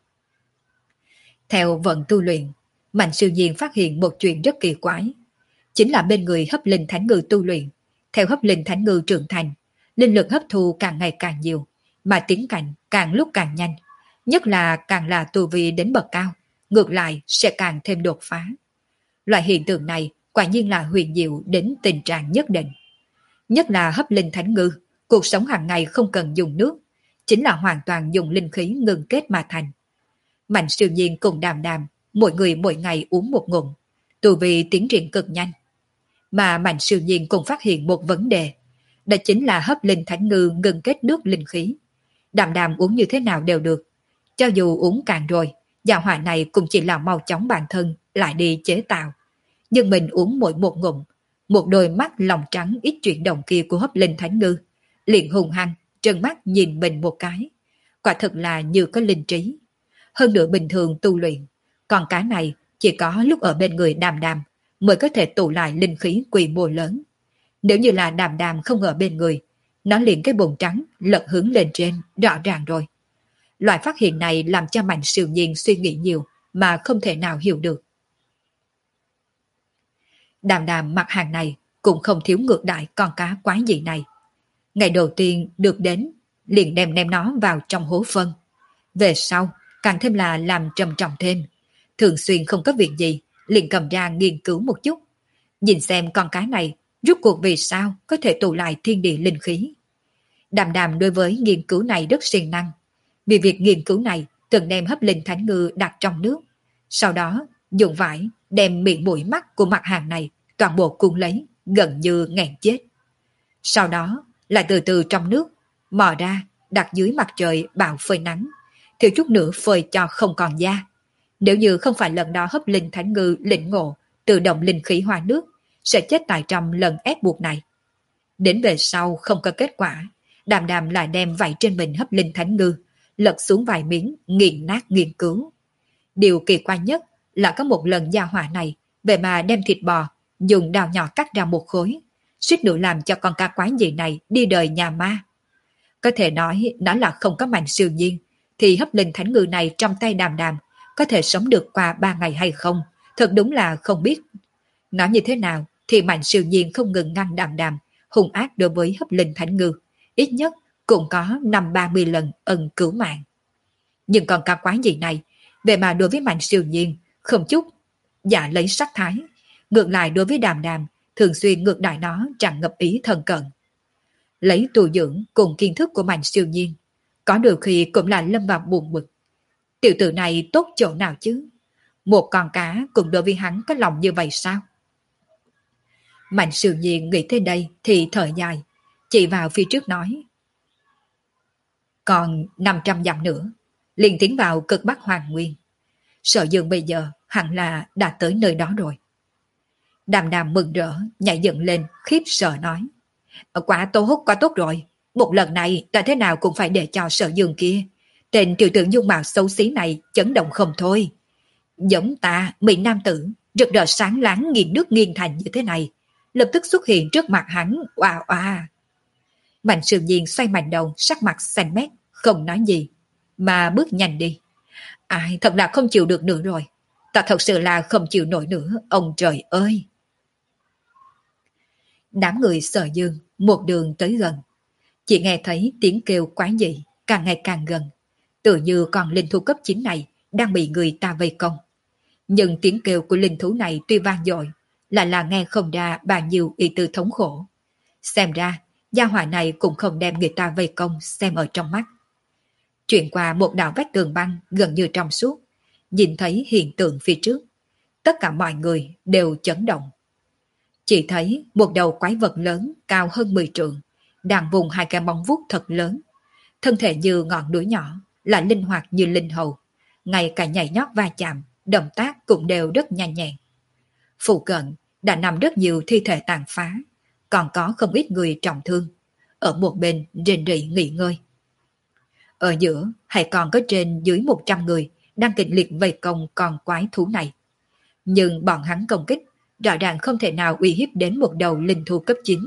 Theo vận tu luyện, Mạnh Siêu Nhiên phát hiện một chuyện rất kỳ quái. Chính là bên người hấp linh thánh ngư tu luyện, theo hấp linh thánh ngư trưởng thành, linh lực hấp thu càng ngày càng nhiều, mà tiến cảnh càng lúc càng nhanh. Nhất là càng là tu vi đến bậc cao, ngược lại sẽ càng thêm đột phá. Loại hiện tượng này quả nhiên là huyền diệu đến tình trạng nhất định. Nhất là hấp linh thánh ngư, cuộc sống hàng ngày không cần dùng nước, chính là hoàn toàn dùng linh khí ngừng kết mà thành. Mạnh Siêu Nhiên cùng Đàm Đàm, mỗi người mỗi ngày uống một ngụm, tu vi tiến triển cực nhanh. Mà Mạnh Siêu Nhiên cũng phát hiện một vấn đề, đó chính là hấp linh thánh ngư ngừng kết nước linh khí. Đàm Đàm uống như thế nào đều được, cho dù uống cạn rồi, gia hỏa này cũng chỉ là mau chóng bản thân lại đi chế tạo. Nhưng mình uống mỗi một ngụm, một đôi mắt lòng trắng ít chuyển động kia của hấp linh thánh ngư liền hùng hăng trợn mắt nhìn mình một cái, quả thực là như có linh trí. Hơn nữa bình thường tu luyện, còn cái này chỉ có lúc ở bên người Đàm Đàm mới có thể tụ lại linh khí quy mô lớn. Nếu như là Đàm Đàm không ở bên người, nó liền cái bụng trắng lật hướng lên trên rõ ràng rồi. Loại phát hiện này làm cho Mạnh Siêu Nhiên suy nghĩ nhiều mà không thể nào hiểu được. Đàm Đàm mặt hàng này cũng không thiếu ngược đại con cá quái dị này. Ngày đầu tiên được đến, liền đem đem nó vào trong hố phân. Về sau, càng thêm là làm trầm trọng thêm. Thường xuyên không có việc gì, liền cầm ra nghiên cứu một chút. Nhìn xem con cá này, rốt cuộc vì sao có thể tụ lại thiên địa linh khí. Đàm Đàm đối với nghiên cứu này rất siêng năng. Vì việc nghiên cứu này, từng đem hấp linh thánh ngư đặt trong nước. Sau đó, dùng vải đem miệng mũi mắt của mặt hàng này toàn bộ cuốn lấy, gần như nghẹn chết. Sau đó, lại từ từ trong nước, mò ra, đặt dưới mặt trời bạo phơi nắng, thiếu chút nữa phơi cho không còn da. Nếu như không phải lần đó hấp linh thánh ngư lĩnh ngộ, tự động linh khí hóa nước, sẽ chết tại trong lần ép buộc này. Đến về sau không có kết quả, Đàm Đàm lại đem vảy trên mình hấp linh thánh ngư, lật xuống vài miếng, nghiền nát nghiên cứu. Điều kỳ quái nhất là có một lần gia hỏa này, về mà đem thịt bò, dùng đào nhỏ cắt ra một khối, suýt nữa làm cho con cá quái gì này đi đời nhà ma. Có thể nói nó là không có Mạnh Siêu Nhiên, thì hấp linh thánh ngư này trong tay Đàm Đàm có thể sống được qua ba ngày hay không, thật đúng là không biết. Nói như thế nào thì Mạnh Siêu Nhiên không ngừng ngăn Đàm Đàm hung ác đối với hấp linh thánh ngư, ít nhất cũng có năm ba mươi lần ân cứu mạng. Nhưng còn cá quái gì này, về mà đối với Mạnh Siêu Nhiên không chút dạ lấy sắc thái, ngược lại đối với Đàm Đàm thường xuyên ngược đại nó tràn ngập ý thân cận. Lấy tu dưỡng cùng kiến thức của Mạnh Siêu Nhiên, có đôi khi cũng là lâm vào buồn bực. Tiểu tử này tốt chỗ nào chứ? Một con cá cũng đối với hắn có lòng như vậy sao? Mạnh Siêu Nhiên nghĩ tới đây thì thở dài, chỉ vào phía trước nói. Còn năm trăm dặm nữa, liền tiến vào cực Bắc Hoàng Nguyên. Sở Dương bây giờ hẳn là đã tới nơi đó rồi. Đàm Đàm mừng rỡ, nhảy dựng lên, khiếp sợ nói. Quá tốt, quá tốt rồi. Một lần này ta thế nào cũng phải để cho Sở Dương kia, tên tiểu tử dung mạo xấu xí này chấn động không thôi. Giống ta, mỹ nam tử, rực rỡ sáng láng nghiền nước nghiền thành như thế này, lập tức xuất hiện trước mặt hắn, oa oa. Mạnh Siêu Nhiên xoay mạnh đầu, sắc mặt xanh mét, không nói gì, mà bước nhanh đi. Ai, thật là không chịu được nữa rồi. Ta thật sự là không chịu nổi nữa, ông trời ơi. Đám người Sở Dương một đường tới gần, chỉ nghe thấy tiếng kêu quái dị, càng ngày càng gần, tự như con linh thú cấp chín này đang bị người ta vây công. Nhưng tiếng kêu của linh thú này tuy vang dội, lại là nghe không ra bao nhiêu ý tư thống khổ. Xem ra, gia hỏa này cũng không đem người ta vây công xem ở trong mắt. Chuyển qua một đạo vách tường băng gần như trong suốt, nhìn thấy hiện tượng phía trước. Tất cả mọi người đều chấn động. Chỉ thấy một đầu quái vật lớn cao hơn mười trượng, đang vùng hai cái móng vuốt thật lớn. Thân thể như ngọn núi nhỏ, lại linh hoạt như linh hầu. Ngay cả nhảy nhót va chạm, động tác cũng đều rất nhanh nhẹn. Phụ cận đã nằm rất nhiều thi thể tàn phá, còn có không ít người trọng thương. Ở một bên rền rỉ nghỉ ngơi. Ở giữa hay còn có trên dưới một trăm người đang kịch liệt vây công con quái thú này. Nhưng bọn hắn công kích rõ ràng không thể nào uy hiếp đến một đầu linh thú cấp chín.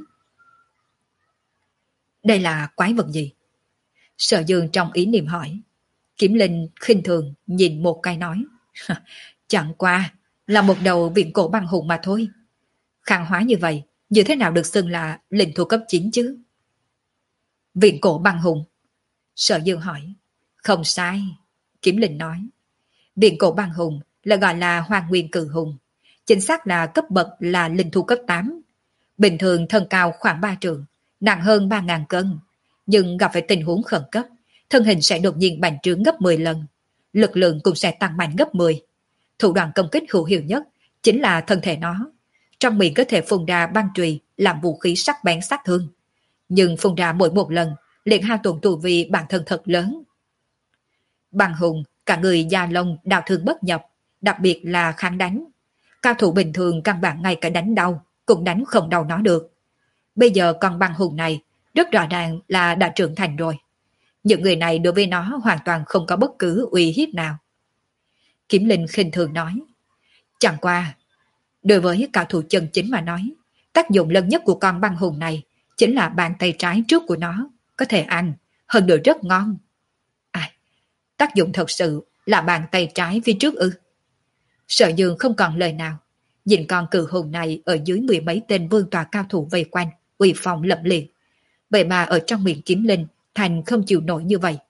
Đây là quái vật gì? Sở Dương trong ý niệm hỏi. Kiếm Linh khinh thường nhìn một cái nói. Chẳng qua là một đầu viện cổ băng hùng mà thôi. Khang hóa như vậy, như thế nào được xưng là linh thú cấp chín chứ? Viện cổ băng hùng. Sở Dương hỏi. Không sai. Kiếm Linh nói. Viện cổ băng hùng là gọi là Hoàng Nguyên Cự Hùng. Chính xác là cấp bậc là linh thú cấp tám. Bình thường thân cao khoảng ba trượng, nặng hơn ba ngàn cân. Nhưng gặp phải tình huống khẩn cấp, thân hình sẽ đột nhiên bành trướng gấp mười lần. Lực lượng cũng sẽ tăng mạnh gấp mười. Thủ đoạn công kích hữu hiệu nhất chính là thân thể nó. Trong miệng có thể phun ra băng chùy làm vũ khí sắc bén sát thương. Nhưng phun ra mỗi một lần liền hao tổn tu vi bản thân thật lớn. Băng hùng, cả người da lông đau thương bất nhập, đặc biệt là kháng đánh. Cao thủ bình thường căn bản ngay cả đánh đau cũng đánh không đau nó được. Bây giờ con băng hùng này rất rõ ràng là đã trưởng thành rồi. Những người này đối với nó hoàn toàn không có bất cứ uy hiếp nào. Kiếm Linh khinh thường nói. Chẳng qua, đối với cao thủ chân chính mà nói, tác dụng lớn nhất của con băng hùng này chính là bàn tay trái trước của nó, có thể ăn, hơn nữa rất ngon. À, tác dụng thật sự là bàn tay trái phía trước ư? Sở Dương không còn lời nào, nhìn con cự hùng này ở dưới mười mấy tên vương tòa cao thủ vây quanh, uy phong lẫm liệt. Vậy mà ở trong miệng Kiếm Linh thành không chịu nổi như vậy.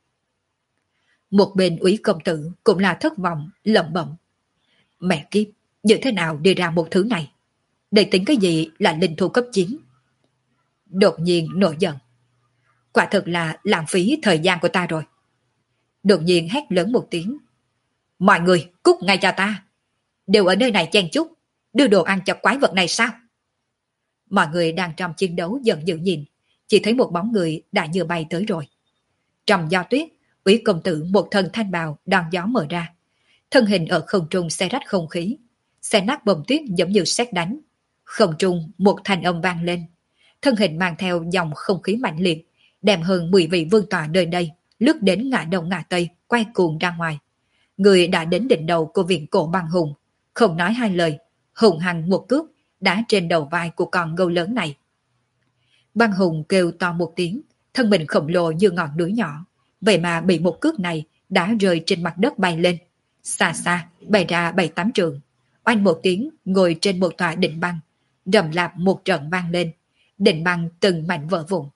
Một bên Úy công tử cũng là thất vọng, lẩm bẩm. Mẹ kiếp, như thế nào đưa ra một thứ này? Đây tính cái gì là linh thú cấp chín? Đột nhiên nổi giận. Quả thực là lãng phí thời gian của ta rồi. Đột nhiên hét lớn một tiếng. Mọi người cút ngay cho ta. Đều ở nơi này chen chúc, đưa đồ ăn cho quái vật này sao? Mọi người đang trong chiến đấu giận dữ nhìn, chỉ thấy một bóng người đã như bay tới rồi. Trong gió tuyết, Úy công tử một thân thanh bào đón gió mở ra. Thân hình ở không trung xé rách không khí, xé nát bông tuyết giống như sét đánh. Không trung một thanh âm vang lên. Thân hình mang theo dòng không khí mạnh liệt, đem hơn mười vị vương tọa nơi đây, lướt đến ngã đông ngã tây, quay cuồng ra ngoài. Người đã đến đỉnh đầu của viện cổ băng hùng, không nói hai lời, hùng hăng một cước đá trên đầu vai của con gâu lớn này. Băng hùng kêu to một tiếng, thân mình khổng lồ như ngọn núi nhỏ, vậy mà bị một cước này đã rơi trên mặt đất bay lên, xa xa bay ra bảy tám trượng, oanh một tiếng ngồi trên một tòa đỉnh băng, rầm rạp một trận vang lên, đỉnh băng từng mảnh vỡ vụn.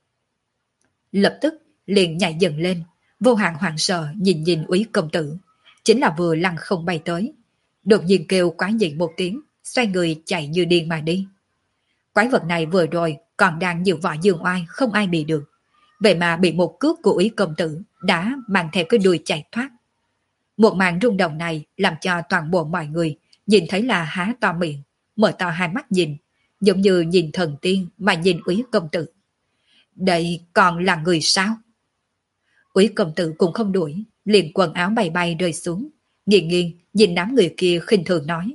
Lập tức liền nhảy dần lên, vô hạn hoảng sợ nhìn nhìn Úy công tử, chính là vừa lăn không bay tới, đột nhiên kêu quái dị một tiếng, xoay người chạy như điên mà đi. Quái vật này vừa rồi còn đang nhiều võ dương oai không ai bị được, vậy mà bị một cước của Úy công tử đã mang theo cái đuôi chạy thoát. Một màn rung động này làm cho toàn bộ mọi người nhìn thấy là há to miệng, mở to hai mắt nhìn, giống như nhìn thần tiên mà nhìn Úy công tử. Đây còn là người sao? Úy công tử cũng không đuổi, liền quần áo bay bay rơi xuống, nghiêng nghiêng nhìn đám người kia khinh thường nói.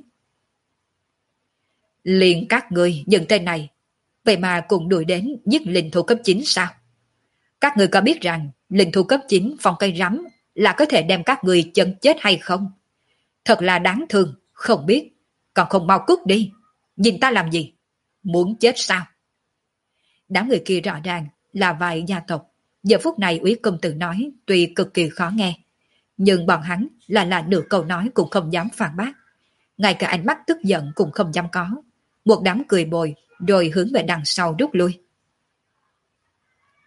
Liền các người những tên này, vậy mà cũng đuổi đến giết linh thú cấp chín sao? Các người có biết rằng linh thú cấp chín phong cây rắm là có thể đem các người chân chết hay không? Thật là đáng thương, không biết, còn không mau cút đi, nhìn ta làm gì? Muốn chết sao? Đám người kia rõ ràng là vài gia tộc, giờ phút này Úy công tử nói tuy cực kỳ khó nghe, nhưng bọn hắn là là nửa câu nói cũng không dám phản bác, ngay cả ánh mắt tức giận cũng không dám có, một đám cười bồi rồi hướng về đằng sau rút lui.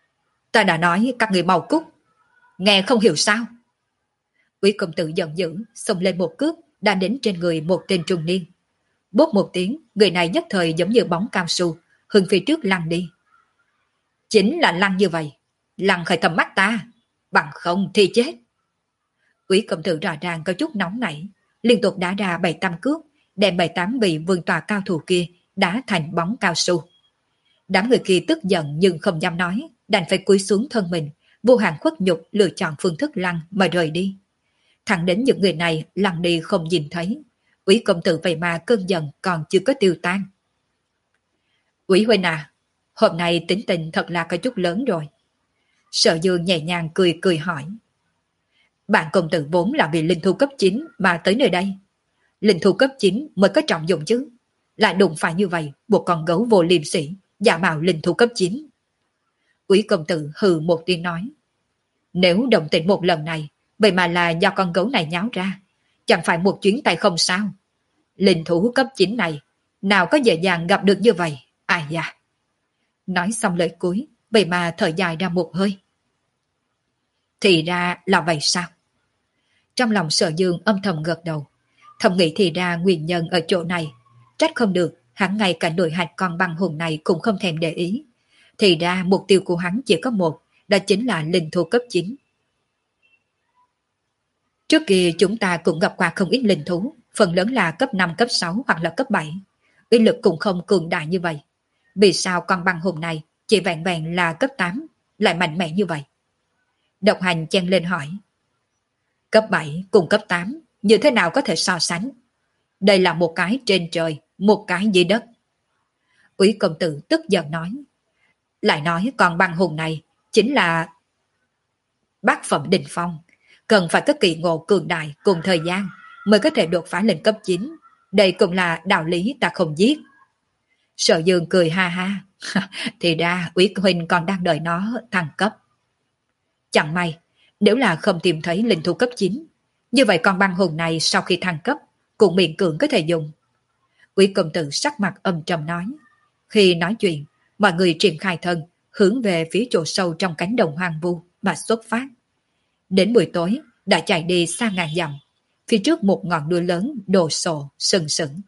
Ta đã nói các người mau cút, nghe không hiểu sao? Quý công tử giận dữ, xông lên một cước, đã đến trên người một tên trung niên. Bốp một tiếng, người này nhất thời giống như bóng cao su, hướng phía trước lăn đi. Chính là lăn như vậy, lăn khỏi tầm mắt ta, bằng không thì chết. Quý công tử rõ ràng có chút nóng nảy, liên tục đá ra bảy tám cước, đem bảy tám vị vương tòa cao thủ kia đá thành bóng cao su. Đám người kia tức giận nhưng không dám nói, đành phải cúi xuống thân mình, vô hạn khuất nhục lựa chọn phương thức lăn mà rời đi. Thẳng đến những người này lăn đi không nhìn thấy, Quý công tử vậy mà cơn giận còn chưa có tiêu tan. Quý huynh à, hôm nay tính tình thật là có chút lớn rồi. Sở Dương nhẹ nhàng cười cười hỏi. Bạn công tử vốn là vì linh thu cấp chín mà tới nơi đây. Linh thu cấp chín mới có trọng dụng chứ. Lại đụng phải như vậy, một con gấu vô liêm sỉ, giả mạo linh thu cấp chín. Quý công tử hừ một tiếng nói. Nếu động tình một lần này, vậy mà là do con gấu này nháo ra, chẳng phải một chuyến tay không sao. Linh thú cấp chín này, nào có dễ dàng gặp được như vậy, ai da. Nói xong lời cuối, vậy mà thở dài ra một hơi. Thì ra là vậy sao? Trong lòng Sở Dương âm thầm gật đầu, thầm nghĩ thì ra nguyên nhân ở chỗ này, trách không được, hắn ngay cả nội hạch con băng hùng này cũng không thèm để ý. Thì ra mục tiêu của hắn chỉ có một, đó chính là linh thú cấp chín. Trước kia chúng ta cũng gặp qua không ít linh thú, phần lớn là cấp năm, cấp sáu hoặc là cấp bảy. Uy lực cũng không cường đại như vậy. Vì sao con băng hùng này chỉ vẹn vẹn là cấp tám, lại mạnh mẽ như vậy? Độc Hành chen lên hỏi. Cấp bảy cùng cấp tám, như thế nào có thể so sánh? Đây là một cái trên trời, một cái dưới đất. Úy công tử tức giận nói. Lại nói con băng hùng này chính là bát phẩm đỉnh phong, cần phải có kỳ ngộ cường đại cùng thời gian mới có thể đột phá lên cấp chín. Đây cũng là đạo lý ta không giết. Sở Dương cười ha ha. Thì ra Úy huynh còn đang đợi nó thăng cấp. Chẳng may, nếu là không tìm thấy linh thú cấp chín, như vậy con băng hùng này sau khi thăng cấp cũng miễn cưỡng có thể dùng. Úy công tử sắc mặt âm trầm nói. Khi nói chuyện, mọi người triển khai thân, hướng về phía chỗ sâu trong cánh đồng hoang vu mà xuất phát. Đến buổi tối, đã chạy đi xa ngàn dặm, phía trước một ngọn núi lớn đồ sộ, sừng sững.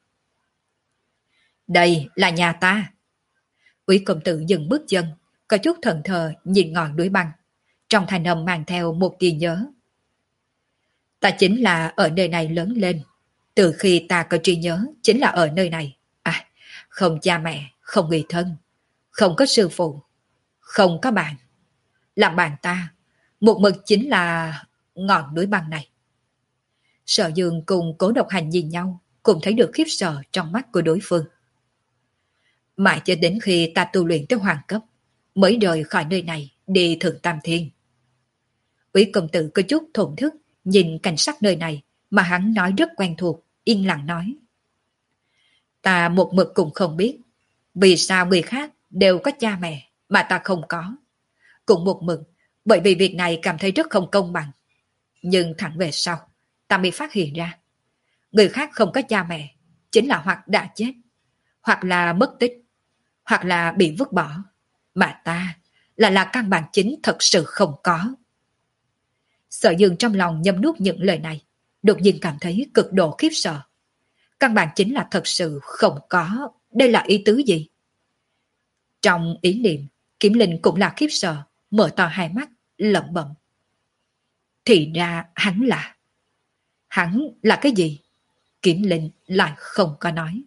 Đây là nhà ta. Úy công tử dừng bước chân, có chút thẫn thờ nhìn ngọn núi băng, trong thanh âm mang theo một tia nhớ. Ta chính là ở nơi này lớn lên, từ khi ta có trí nhớ chính là ở nơi này. À, không cha mẹ, không người thân, không có sư phụ, không có bạn. Làm bạn ta, một mực chính là ngọn núi băng này. Sở Dương cùng Cố Độc Hành nhìn nhau, cùng thấy được khiếp sợ trong mắt của đối phương. Mãi cho đến khi ta tu luyện tới hoàng cấp, mới rời khỏi nơi này đi Thượng Tam Thiên. Úy công tử có chút thổn thức nhìn cảnh sắc nơi này mà hắn nói rất quen thuộc, yên lặng nói. Ta một mực cũng không biết, vì sao người khác đều có cha mẹ mà ta không có. Cũng một mực, bởi vì việc này cảm thấy rất không công bằng. Nhưng thẳng về sau, ta mới phát hiện ra, người khác không có cha mẹ, chính là hoặc đã chết, hoặc là mất tích, hoặc là bị vứt bỏ, mà ta là là căn bản chính thật sự không có. Sở Dương trong lòng nhâm nuốt những lời này, đột nhiên cảm thấy cực độ khiếp sợ. Căn bản chính là thật sự không có, đây là ý tứ gì? Trong ý niệm, Kiếm Linh cũng là khiếp sợ, mở to hai mắt, lẩm bẩm. Thì ra hắn là... Hắn là cái gì? Kiếm Linh lại không có nói.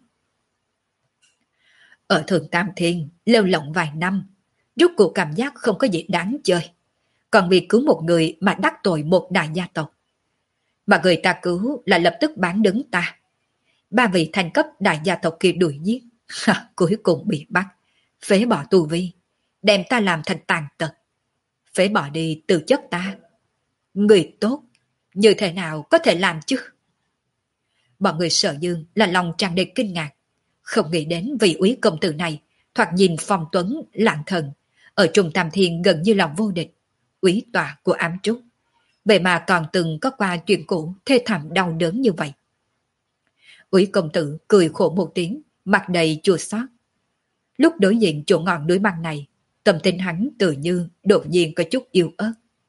Ở Thượng Tam Thiên, lêu lỏng vài năm, rốt cuộc cảm giác không có gì đáng chơi. Còn vì cứu một người mà đắc tội một đại gia tộc. Mà người ta cứu là lập tức bán đứng ta. Ba vị thành cấp đại gia tộc kia đuổi giết. Cuối cùng bị bắt, phế bỏ tu vi, đem ta làm thành tàn tật. Phế bỏ đi từ chất ta. Người tốt, như thế nào có thể làm chứ? Bọn người Sở Dương là lòng tràn đầy kinh ngạc. Không nghĩ đến vị úy công tử này, thoạt nhìn phong tuấn, lạng thần, ở Trung Tam Thiên gần như là vô địch, úy tọa của ám trúc. Vậy mà còn từng có qua chuyện cũ thê thảm đau đớn như vậy. Úy công tử cười khổ một tiếng, mặt đầy chua xót. Lúc đối diện chỗ ngọn núi băng này, Tâm tình hắn tự như đột nhiên có chút yếu ớt.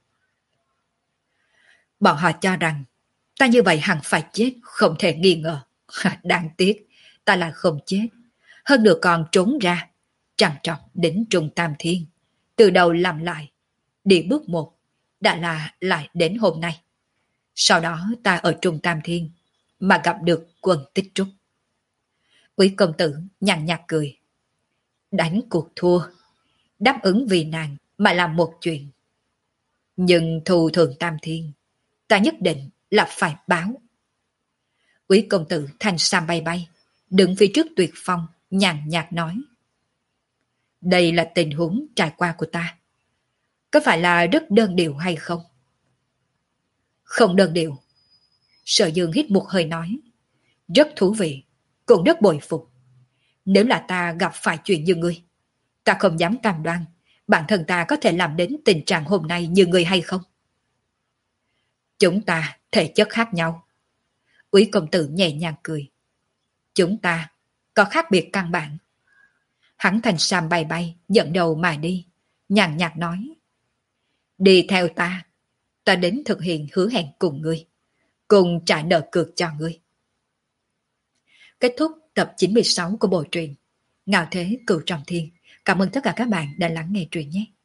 Bọn họ cho rằng ta như vậy hẳn phải chết, không thể nghi ngờ. Đáng tiếc, ta là không chết. Hơn nữa còn trốn ra, trằn trọc đến Trung Tam Thiên. Từ đầu làm lại, đi bước một, đã là lại đến hôm nay. Sau đó ta ở Trung Tam Thiên, mà gặp được Quân Tích Trúc. Quý công tử nhàn nhạt cười. Đánh cuộc thua, đáp ứng vì nàng mà làm một chuyện. Nhưng thù thường Tam Thiên, ta nhất định là phải báo. Quý công tử thanh sam bay bay, đứng phía trước Tuyệt Phong, nhàn nhạt nói. Đây là tình huống trải qua của ta. Có phải là rất đơn điệu hay không? Không đơn điệu. Sở Dương hít một hơi nói. Rất thú vị, cũng rất bội phục. Nếu là ta gặp phải chuyện như ngươi, ta không dám cam đoan bản thân ta có thể làm đến tình trạng hôm nay như ngươi hay không. Chúng ta thể chất khác nhau. Úy công tử nhẹ nhàng cười. Chúng ta có khác biệt căn bản. Hắn thành sam bay bay, dẫn đầu mà đi, nhàn nhạt nói. Đi theo ta, ta đến thực hiện hứa hẹn cùng ngươi, cùng trả nợ cược cho ngươi. Kết thúc tập chín mươi sáu của bộ truyện Ngạo Thế Cửu Trọng Thiên. Cảm ơn tất cả các bạn đã lắng nghe truyện nhé.